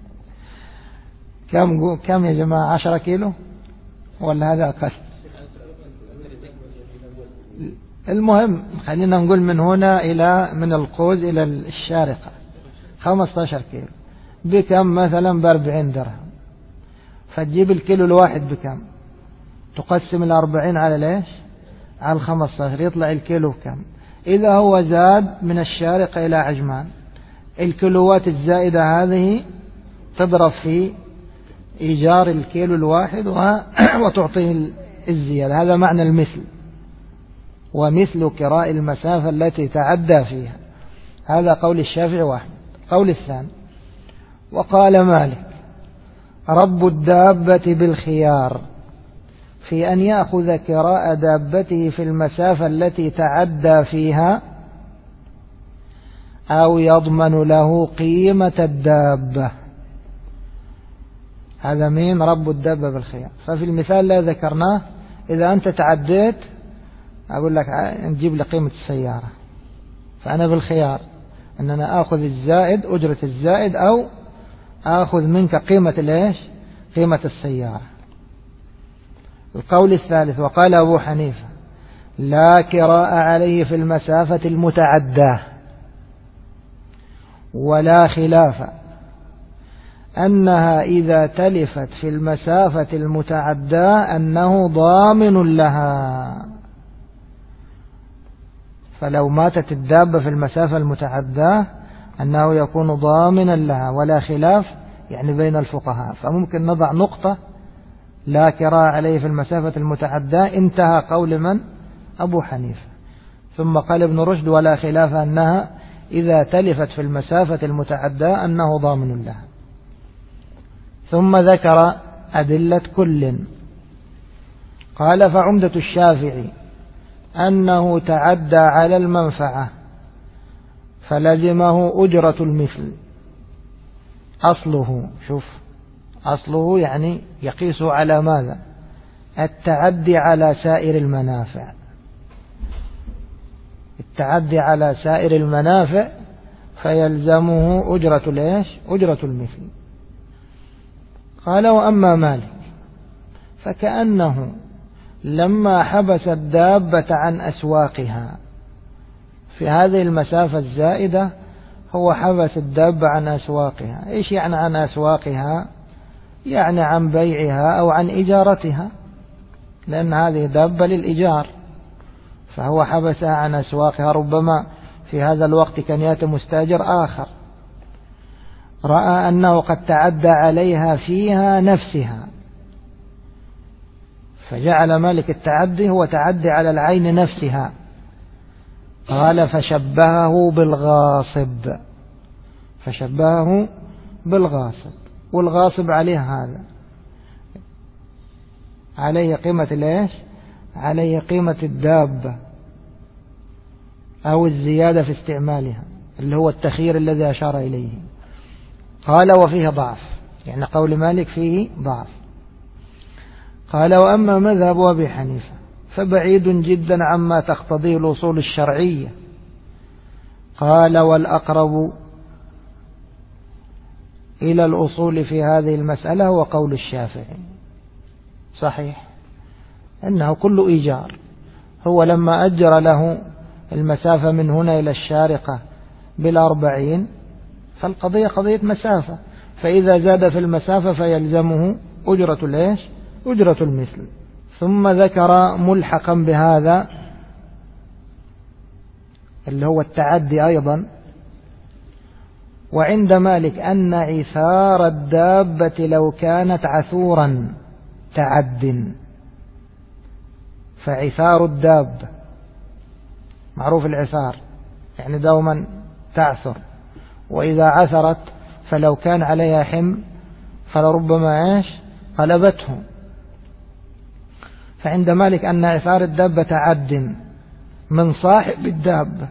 كم يا جماعة؟ 10 كيلو ولا هذا أقل؟ المهم خلينا نقول من هنا من القوس إلى الشارقة 15 كيلو بكم؟ مثلا ب40 درهم. فتجيب الكيلو الواحد بكم؟ تقسم 40 على ليش؟ على 15، يطلع الكيلو بكم؟ إذا هو زاد من الشارقة إلى عجمان، الكيلوات الزائدة هذه تضرب في إيجار الكيلو الواحد وتعطيه الزيادة. هذا معنى المثل، ومثل كراء المسافة التي تعدى فيها. هذا قول الشافعي واحد. قول الثاني: وقال مالك: رب الدابة بالخيار في أن يأخذ كراء دابته في المسافة التي تعدى فيها، أو يضمن له قيمة الدابة. هذا مين؟ رب الدابة بالخيار. ففي المثال الذي ذكرناه إذا أنت تعديت أقول لك نجيب لي قيمة السيارة، فأنا بالخيار أن أنا أخذ الزائد، أجرة الزائد، أو أخذ منك قيمة ليش؟ قيمة السيارة. القول الثالث: وقال أبو حنيفة: لا كراء عليه في المسافة المتعداه، ولا خلاف أنها إذا تلفت في المسافة المتعداه أنه ضامن لها. فلو ماتت الدابة في المسافة المتعداه أنه يكون ضامنا لها، ولا خلاف يعني بين الفقهاء. فممكن نضع نقطة: لا كراء عليه في المسافة المتعداه، انتهى قول من؟ أبو حنيفة. ثم قال ابن رشد: ولا خلاف أنها إذا تلفت في المسافة المتعداه أنه ضامن لها. ثم ذكر أدلة كل. قال: فعمدة الشافعي أنه تعدى على المنفعة فلزمه أجرة المثل. أصله، شوف، أصله يعني يقيس على ماذا؟ التعدي على سائر المنافع. التعدي على سائر المنافع فيلزمه أجرة ليش؟ أجرة المثل. قال: وأما مالك فكأنه لما حبس الدابة عن أسواقها في هذه المسافة الزائدة، هو حبس الدابة عن أسواقها. إيش يعني عن أسواقها؟ يعني عن بيعها أو عن إجارتها، لأن هذه دابة للإيجار، فهو حبسها عن أسواقها. ربما في هذا الوقت كان يأتي مستاجر آخر رأى أنه قد تعدى عليها فيها نفسها، فجعل مالك التعدي هو تعدي على العين نفسها. قال: فشبهه بالغاصب. فشبهه بالغاصب، والغاصب عليه هذا، عليه قيمة ليش؟ عليه قيمة الدابة أو الزيادة في استعمالها، اللي هو التخيير الذي أشار إليه. قال: وفيه ضعف، يعني قول مالك فيه ضعف. قال: وأما مذهب أبي حنيفة فبعيد جدا عما تقتضيه الأصول الشرعية. قال: والأقرب إلى الأصول في هذه المسألة هو قول الشافعي. صحيح أنه كل إيجار. هو لما أجر له المسافة من هنا إلى الشارقة بال40، فالقضية قضية مسافة، فإذا زاد في المسافة فيلزمه أجرة ليش؟ أجرة المثل. ثم ذكر ملحقا بهذا اللي هو التعدي أيضا: وعند مالك أن عثار الدابة لو كانت عثورا تعد. فعثار الدابة معروف العثار، يعني دوما تعثر، وإذا عثرت فلو كان عليها حمل فلربما ايش؟ قلبته. فعند مالك أن عثار الدابة تعد من صاحب الدابة.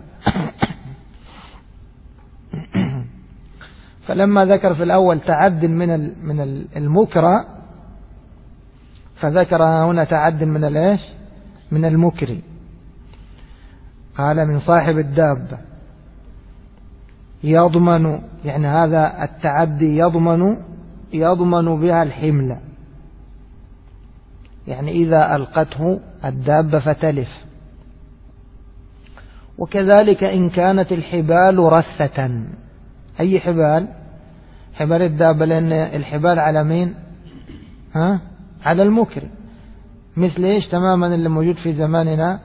فلما ذكر في الأول تعد من المكرى، فذكرها هنا تعد من الايش؟ من المكري. قال: من صاحب الدابة يضمن، يعني هذا التعدي يضمن بها الحمل، يعني إذا ألقته الدابة فتلف وكذلك إن كانت الحبال رثة. أي حبال؟ حبال الدابة، لأن الحبال على مين؟ على المكري. مثل إيش تماما اللي موجود في زماننا،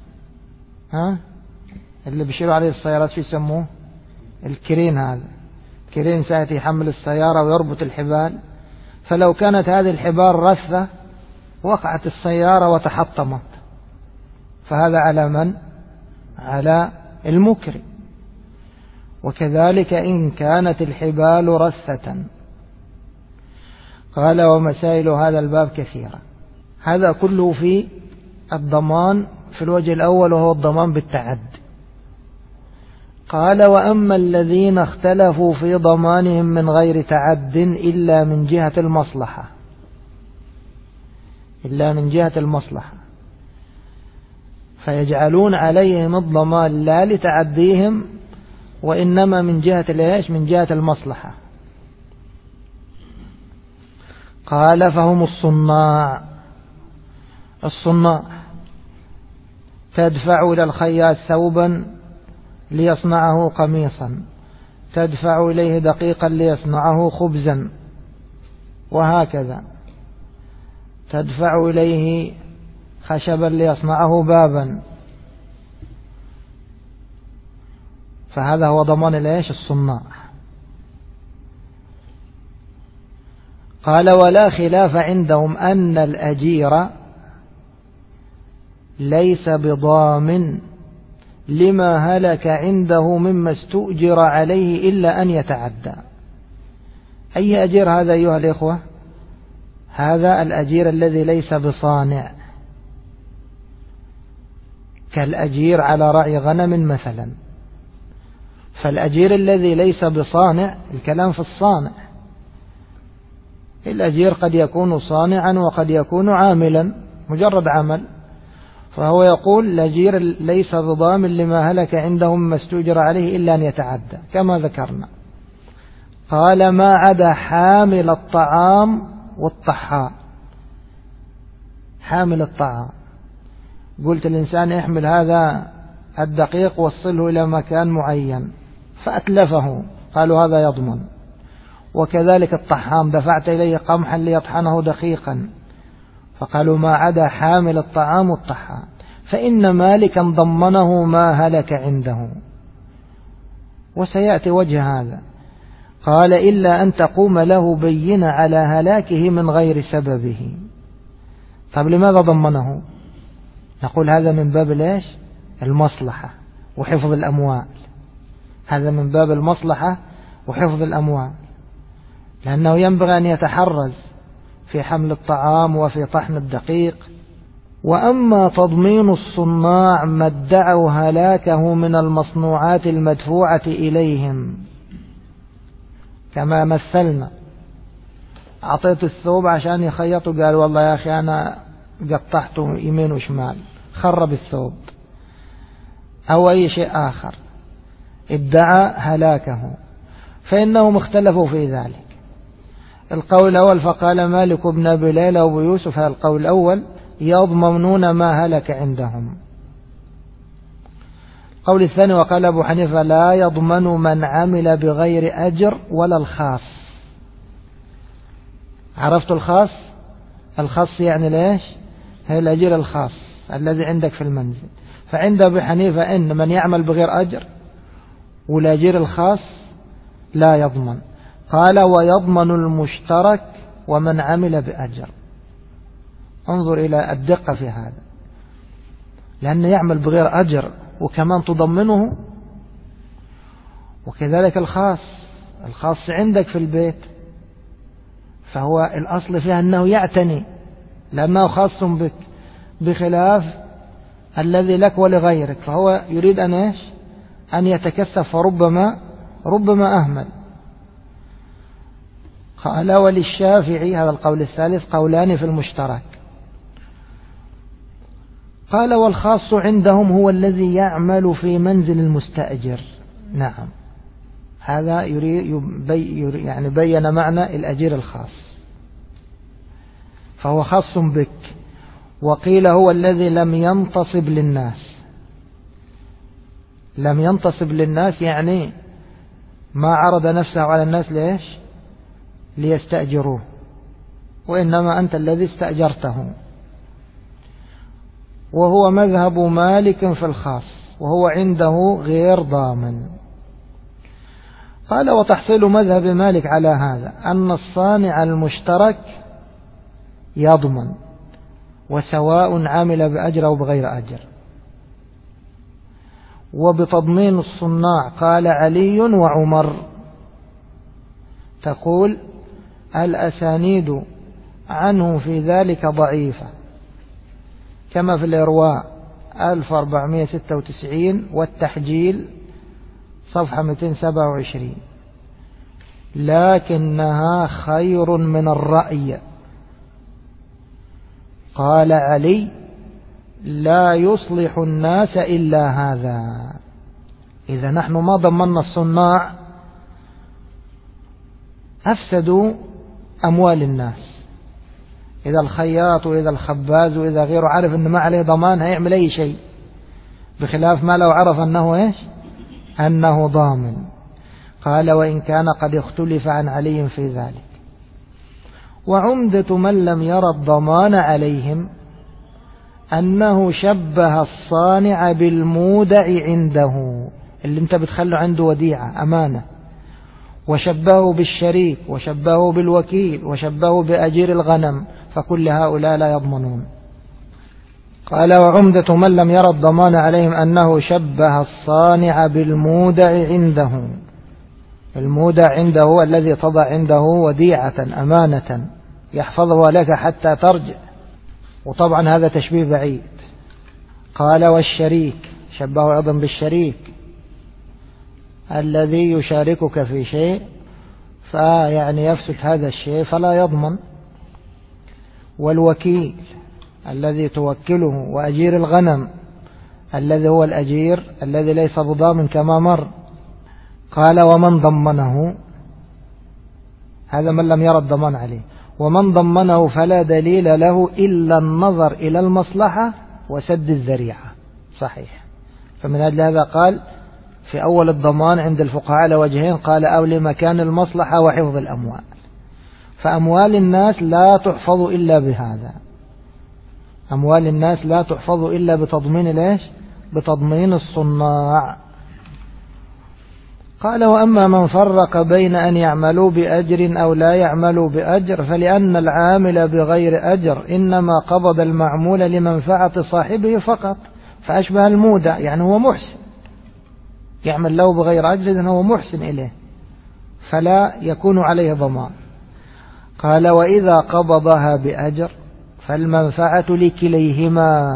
اللي بيشيروا عليه السيارات شو يسموه؟ الكرين. هذا كرين ساعة يحمل السيارة ويربط الحبال. فلو كانت هذه الحبال رثة وقعت السيارة وتحطمت، فهذا على من؟ على المكري. وكذلك إن كانت الحبال رثة. قال ومسائل هذا الباب كثيرة. هذا كله في الضمان في الوجه الأول، وهو الضمان بالتعد. قال وأما الذين اختلفوا في ضمانهم من غير تعد إلا من جهة المصلحة، إلا من جهة المصلحة، فيجعلون عليهم الضمان لا لتعديهم وإنما من جهة الإيش؟ من جهة المصلحة. قال فهم الصناع. الصناع تدفع إلى الخياط ثوبا ليصنعه قميصا، تدفع إليه دقيقا ليصنعه خبزا، وهكذا تدفع إليه خشبا ليصنعه بابا. فهذا هو ضمان الإيش؟ الصناع. قال ولا خلاف عندهم أن الأجير ليس بضامن لما هلك عنده مما استؤجر عليه إلا أن يتعدى. أي أجير هذا أيها الإخوة؟ هذا الأجير الذي ليس بصانع، كالأجير على رعي غنم مثلا. فالأجير الذي ليس بصانع، الكلام في الصانع. الأجير قد يكون صانعا وقد يكون عاملا، مجرد عمل. فهو يقول الأجير ليس بضامن لما هلك عندهم ما استؤجر عليه إلا أن يتعدى كما ذكرنا. قال ما عدا حامل الطعام والطحاء. حامل الطعام، قلت الإنسان يحمل هذا الدقيق وصله إلى مكان معين فأتلفه، قالوا هذا يضمن. وكذلك الطحام، دفعت إليه قمحا ليطحنه دقيقا، فقالوا ما عدا حامل الطعام والطحام فإن مالكا ضمنه ما هلك عنده. وسيأتي وجه هذا. قال إلا أن تقوم له بينة على هلاكه من غير سببه. طب لماذا ضمنه؟ نقول هذا من باب ليش؟ المصلحة وحفظ الأموال. هذا من باب المصلحة وحفظ الأموال، لأنه ينبغي أن يتحرز في حمل الطعام وفي طحن الدقيق. وأما تضمين الصناع ما ادعوا هلاكه من المصنوعات المدفوعة إليهم، كما مثلنا، أعطيت الثوب عشان يخيطوا، قال والله يا أخي أنا قطعته يمين وشمال، خرب الثوب، أو أي شيء آخر ادعى هلاكه، فإنهم اختلفوا في ذلك. القول الأول فقال مالك بن أبي ليلى وأبو يوسف، هذا القول الأول، يضمنون ما هلك عندهم. القول الثاني وقال أبو حنيفة لا يضمن من عمل بغير أجر ولا الخاص. عرفت الخاص؟ الخاص يعني ليش؟ هي الأجير الخاص الذي عندك في المنزل. فعند أبو حنيفة إن من يعمل بغير أجر، والأجير الخاص لا يضمن. قال ويضمن المشترك ومن عمل بأجر. انظر إلى الدقة في هذا، لأنه يعمل بغير أجر وكمان تضمنه. وكذلك الخاص عندك في البيت، فهو الأصل فيها أنه يعتني لأنه خاص بك، بخلاف الذي لك ولغيرك، فهو يريد أن يتكثف، فربما أهمل. قال وللشافعي، هذا القول الثالث، قولان في المشترك. قال والخاص عندهم هو الذي يعمل في منزل المستأجر. نعم، هذا يعني بين معنى الأجير الخاص، فهو خاص بك. وقيل هو الذي لم ينتصب للناس، لم ينتصب للناس يعني ما عرض نفسه على الناس ليش؟ ليستأجروه، وإنما أنت الذي استأجرته. وهو مذهب مالك في الخاص، وهو عنده غير ضامن. قال: وتحصيل مذهب مالك على هذا أن الصانع المشترك يضمن، وسواء عمل بأجر أو بغير أجر. وبتضمين الصناع قال علي وعمر. تقول الأسانيد عنه في ذلك ضعيفة، كما في الإرواء 1496 والتحجيل صفحة 227، لكنها خير من الرأي. قال علي: لا يصلح الناس إلا هذا. إذا نحن ما ضمننا الصناع أفسدوا أموال الناس. إذا الخياط وإذا الخباز وإذا غيره عرف أنه ما عليه ضمان هيعمل أي شيء، بخلاف ما لو عرف أنه إيش؟ أنه ضامن. قال: وإن كان قد اختلف عن علي في ذلك. وعمدة من لم يرى الضمان عليهم أنه شبه الصانع بالمودع عنده، اللي انت بتخلوا عنده وديعة أمانة، وشبهه بالشريك، وشبهه بالوكيل، وشبهه بأجير الغنم، فكل هؤلاء لا يضمنون. قال: وعمدة من لم يرى الضمان عليهم أنه شبه الصانع بالمودع عنده. المودع عنده هو الذي تضع عنده وديعة أمانة يحفظها لك حتى ترجع، وطبعا هذا تشبيه بعيد. قال: والشريك شبهه أيضا بالشريك الذي يشاركك في شيء فيعني يفسد هذا الشيء فلا يضمن. والوكيل الذي توكله، وأجير الغنم الذي هو الأجير الذي ليس بضامن كما مر. قال: ومن ضمنه، هذا من لم يرى الضمان عليه، ومن ضمنه فلا دليل له إلا النظر إلى المصلحة وسد الذريعة. صحيح. فمن أجل هذا قال في أول الضمان عند الفقهاء على وجهين، قال: أو لمكان المصلحة وحفظ الأموال. فأموال الناس لا تحفظ إلا بهذا، أموال الناس لا تحفظ إلا بتضمين ليش؟ بتضمين الصناع. قال: وأما من فرق بين أن يعملوا بأجر أو لا يعملوا بأجر فلأن العامل بغير أجر إنما قبض المعمول لمنفعة صاحبه فقط، فأشبه المودع، يعني هو محسن، يعمل له بغير أجر إذن هو محسن إليه فلا يكون عليه ضمان. قال: وإذا قبضها بأجر فالمنفعة لكليهما،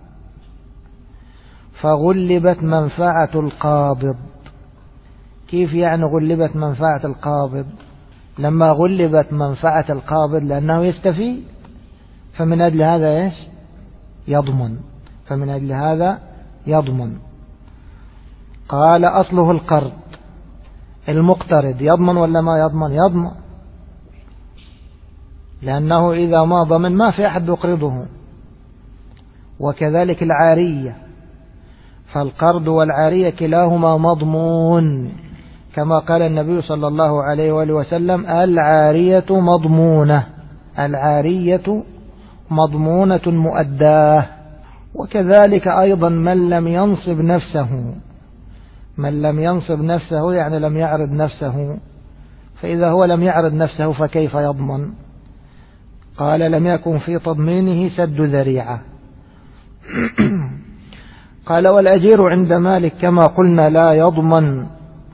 فغلبت منفعة القابض. كيف يعني غلبت منفعة القابض؟ لما غلبت منفعة القابض لأنه يستفيد، فمن أجل هذا إيش؟ يضمن، فمن أجل هذا يضمن. قال: أصله القرض، المقترض يضمن ولا ما يضمن؟ يضمن، لأنه إذا ما ضمن ما في أحد يقرضه. وكذلك العارية، فالقرض والعارية كلاهما مضمون، كما قال النبي صلى الله عليه وآله وسلم: العارية مضمونة، العارية مضمونة مؤداه. وكذلك أيضا من لم ينصب نفسه، من لم ينصب نفسه يعني لم يعرض نفسه، فإذا هو لم يعرض نفسه فكيف يضمن؟ قال: لم يكن في تضمينه سد ذريعة. قال: والأجير عند مالك كما قلنا لا يضمن.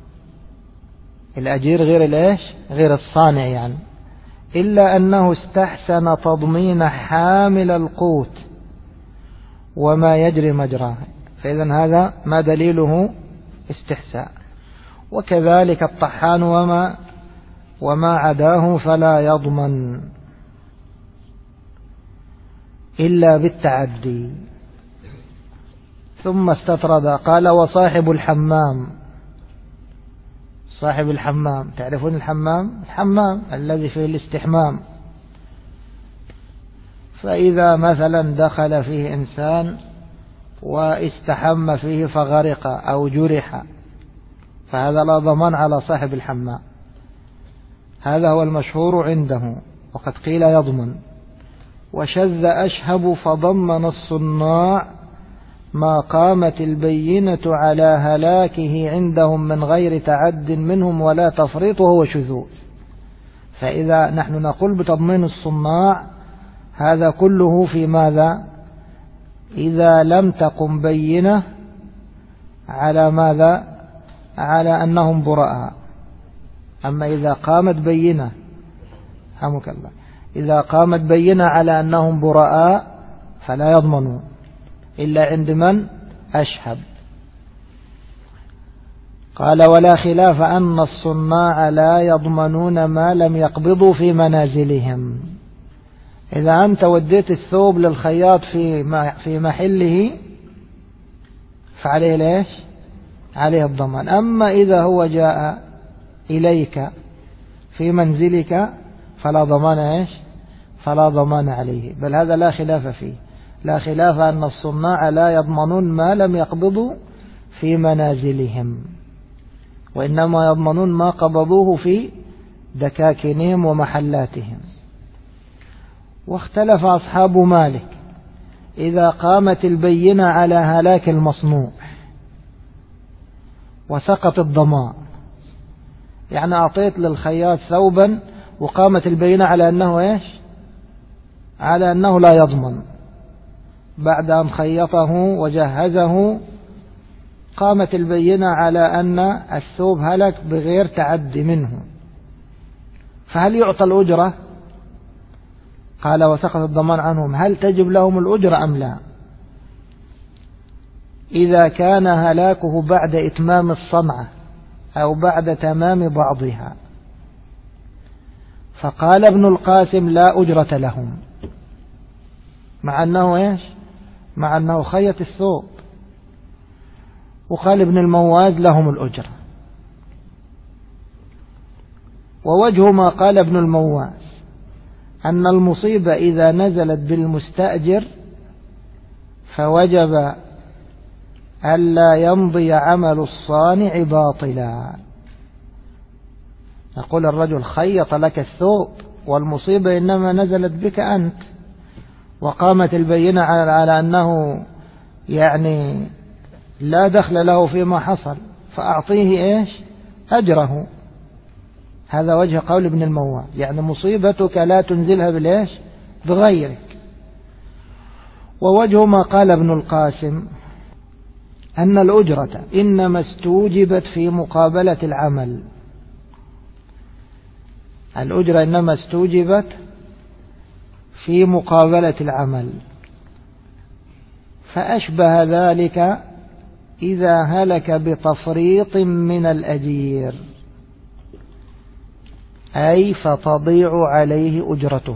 الأجير غير الإيش؟ غير الصانع يعني، إلا أنه استحسن تضمين حامل القوت وما يجري مجراه، فإذا هذا ما دليله؟ استحسان. وكذلك الطحان وما عداه فلا يضمن إلا بالتعدي. ثم استطرد قال: وصاحب الحمام، صاحب الحمام تعرفون الحمام؟ الحمام الذي فيه الاستحمام، فإذا مثلا دخل فيه إنسان واستحم فيه فغرق أو جرح، فهذا لا ضمان على صاحب الحمام. هذا هو المشهور عنده، وقد قيل يضمن. وشذ أشهب فضمن الصناع ما قامت البينة على هلاكه عندهم من غير تعد منهم ولا تفريط، وهو شذوذ. فإذا نحن نقول بتضمين الصناع هذا كله في ماذا؟ إذا لم تقم بينة على ماذا؟ على أنهم براء. أما إذا قامت بينة، حمك الله، إذا قامت بينة على أنهم براء فلا يضمنون إلا عند من؟ أشهب. قال: ولا خلاف أن الصناع لا يضمنون ما لم يقبضوا في منازلهم. إذا أنت وديت الثوب للخياط في محله فعليه ليش؟ عليه الضمان. أما إذا هو جاء إليك في منزلك فلا ضمان إيش؟ فلا ضمان عليه. بل هذا لا خلاف فيه، لا خلاف أن الصناع لا يضمنون ما لم يقبضوا في منازلهم، وإنما يضمنون ما قبضوه في دكاكنهم ومحلاتهم. واختلف أصحاب مالك إذا قامت البينة على هلاك المصنوع وسقط الضمان، يعني أعطيت للخياط ثوبا وقامت البينة على أنه إيش؟ على أنه لا يضمن، بعد أن خيطه وجهزه قامت البينة على أن الثوب هلك بغير تعد منه، فهل يعطى الأجرة؟ قال: وسقط الضمان عنهم. هل تجب لهم الأجرة أم لا؟ إذا كان هلاكه بعد إتمام الصنعة أو بعد تمام بعضها. فقال ابن القاسم: لا أجرة لهم، مع أنه إيش؟ مع أنه خيط الثوب. وقال ابن المواز: لهم الأجرة. ووجه ما قال ابن المواز أن المصيبة إذا نزلت بالمستأجر فوجب ألا يمضي عمل الصانع باطلا. يقول الرجل: خيط لك الثوب والمصيبة إنما نزلت بك أنت، وقامت البينة على أنه يعني لا دخل له فيما حصل، فأعطيه إيش؟ أجره. هذا وجه قول ابن المواز، يعني مصيبتك لا تنزلها بالإيش؟ بغيرك. ووجه ما قال ابن القاسم أن الأجرة إنما استوجبت في مقابلة العمل. الأجرة إنما استوجبت في مقابلة العمل، فأشبه ذلك إذا هلك بتفريط من الأجير، أي فتضيع عليه أجرته.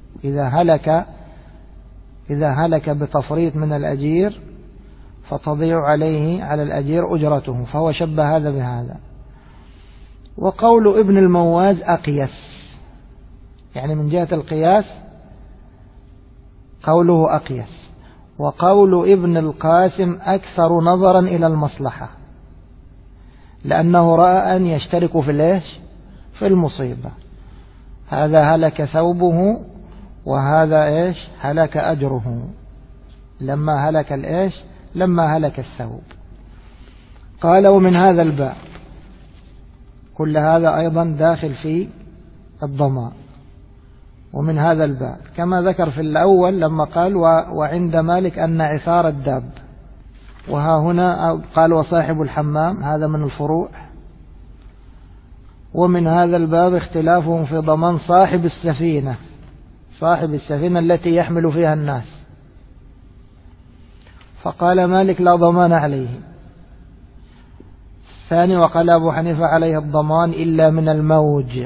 إذا هلك بتفريط من الأجير فتضيع عليه على الأجير أجرته، فهو شبه هذا بهذا. وقول ابن المواز أقيس، يعني من جهة القياس قوله أقيس. وقول ابن القاسم أكثر نظرا إلى المصلحة، لأنه رأى أن يشتركوا في الإيش؟ في المصيبة. هذا هلك ثوبه وهذا إيش؟ هلك أجره لما هلك الإيش؟ لما هلك الثوب. قال: ومن هذا الباب، كل هذا أيضا داخل في الضمان. ومن هذا الباب كما ذكر في الأول لما قال: وعند مالك أن عثار الداب، وها هنا قال: وصاحب الحمام، هذا من الفروع. ومن هذا الباب اختلافهم في ضمان صاحب السفينة، صاحب السفينة التي يحمل فيها الناس. فقال مالك: لا ضمان عليه. الثاني وقال أبو حنيفة: عليه الضمان إلا من الموج.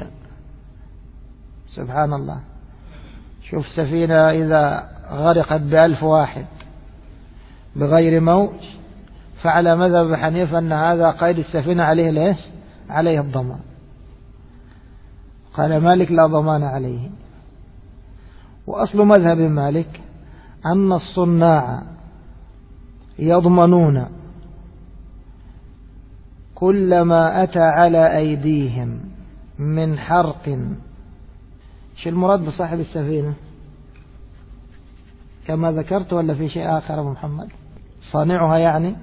سبحان الله، شوف سفينة إذا غرقت ب1000 واحد بغير موج، فعلى مذهب حنيفة أن هذا قيد السفينة عليه ليش؟ عليه الضمان. قال مالك: لا ضمان عليه. وأصل مذهب مالك أن الصناع يضمنون كل ما أتى على أيديهم من حرق. شو المراد بصاحب السفينة؟ كما ذكرت ولا في شيء آخر أبو محمد؟ صانعها يعني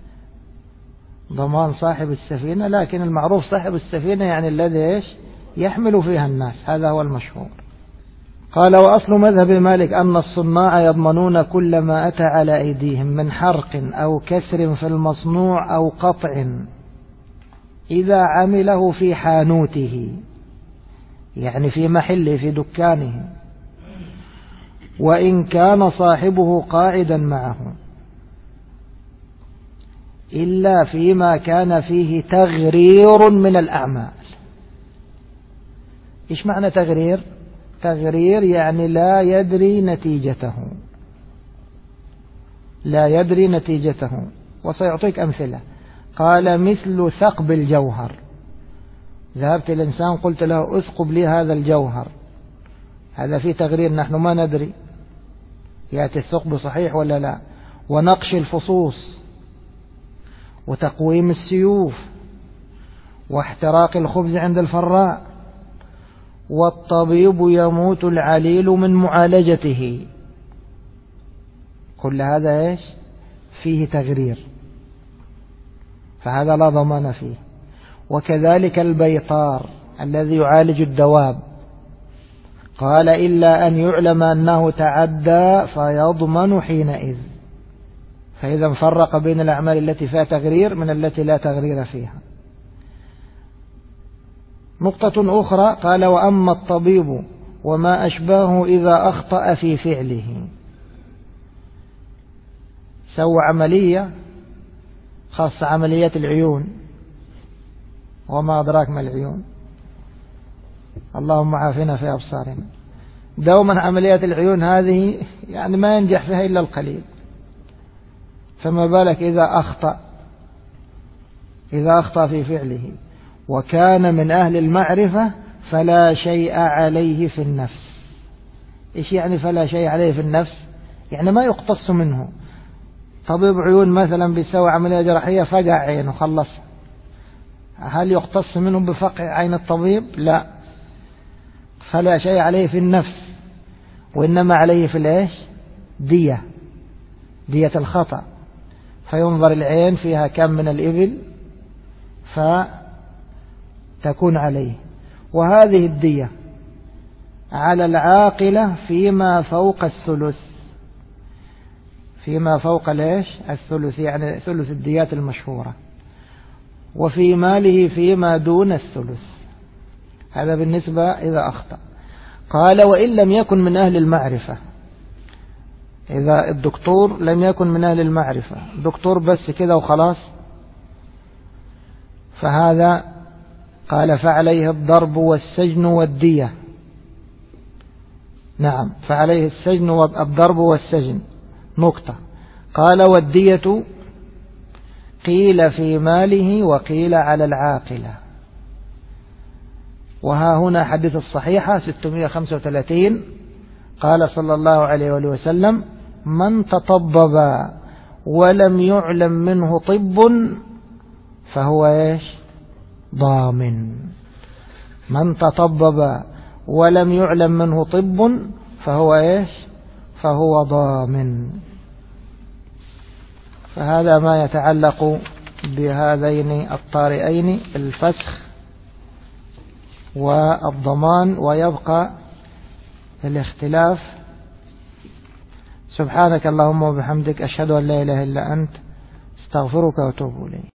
ضمان صاحب السفينة، لكن المعروف صاحب السفينة يعني الذي يحمل فيها الناس، هذا هو المشهور. قال وأصل مذهب مالك أن الصناع يضمنون كل ما أتى على أيديهم من حرق أو كسر في المصنوع أو قطع إذا عمله في حانوته، يعني في محله في دكانه، وإن كان صاحبه قاعدا معه، إلا فيما كان فيه تغرير من الأعمال. إيش معنى تغرير؟ تغرير يعني لا يدري نتيجته، لا يدري نتيجته. وسيعطيك أمثلة. قال مثل ثقب الجوهر، ذهبت الإنسان قلت له أثقب لي هذا الجوهر، هذا فيه تغرير، نحن ما ندري يأتي الثقب صحيح ولا لا. ونقش الفصوص، وتقويم السيوف، واحتراق الخبز عند الفراء، والطبيب يموت العليل من معالجته، كل هذا فيه تغرير، فهذا لا ضمان فيه. وكذلك البيطار الذي يعالج الدواب، قال إلا أن يعلم أنه تعدى فيضمن حينئذ. فإذا فرق بين الأعمال التي فيها تغرير من التي لا تغرير فيها. نقطة أخرى قال وأما الطبيب وما أشباهه إذا أخطأ في فعله، سوى عملية خاصة عمليات العيون، وما أدراك ما العيون، اللهم عافنا في أبصارنا. دوما عمليات العيون هذه يعني ما ينجح فيها إلا القليل، فما بالك إذا أخطأ في فعله وكان من أهل المعرفة فلا شيء عليه في النفس. إيش يعني فلا شيء عليه في النفس؟ يعني ما يقتص منه. طبيب عيون مثلا بيسوي عملية جراحية فقع عينه خلص، هل يقتص منه بفقع عين الطبيب؟ لا، فلا شيء عليه في النفس، وإنما عليه في دية الخطأ. فينظر العين فيها كم من الإبل فتكون عليه، وهذه الدية على العاقلة فيما فوق الثلث، فيما فوق الثلث، يعني ثلث الديات المشهورة، وفي ماله فيما دون الثلث. هذا بالنسبة إذا أخطأ. قال وإن لم يكن من أهل المعرفة، إذا الدكتور لم يكن من أهل المعرفة، دكتور بس كده وخلاص، فهذا قال فعليه الضرب والسجن والدية. نعم، فعليه السجن والضرب والسجن. نقطة. قال والدية قيل في ماله وقيل على العاقلة. وها هنا حديث الصحيحة 635 قال صلى الله عليه وآله وسلم من تطبب ولم يعلم منه طب فهو ضامن. من تطبب ولم يعلم منه طب فهو ضامن. فهذا ما يتعلق بهذين الطارئين، الفسخ والضمان. ويبقى الاختلاف. سبحانك اللهم وبحمدك، أشهد أن لا إله إلا أنت، استغفرك وأتوب إليك.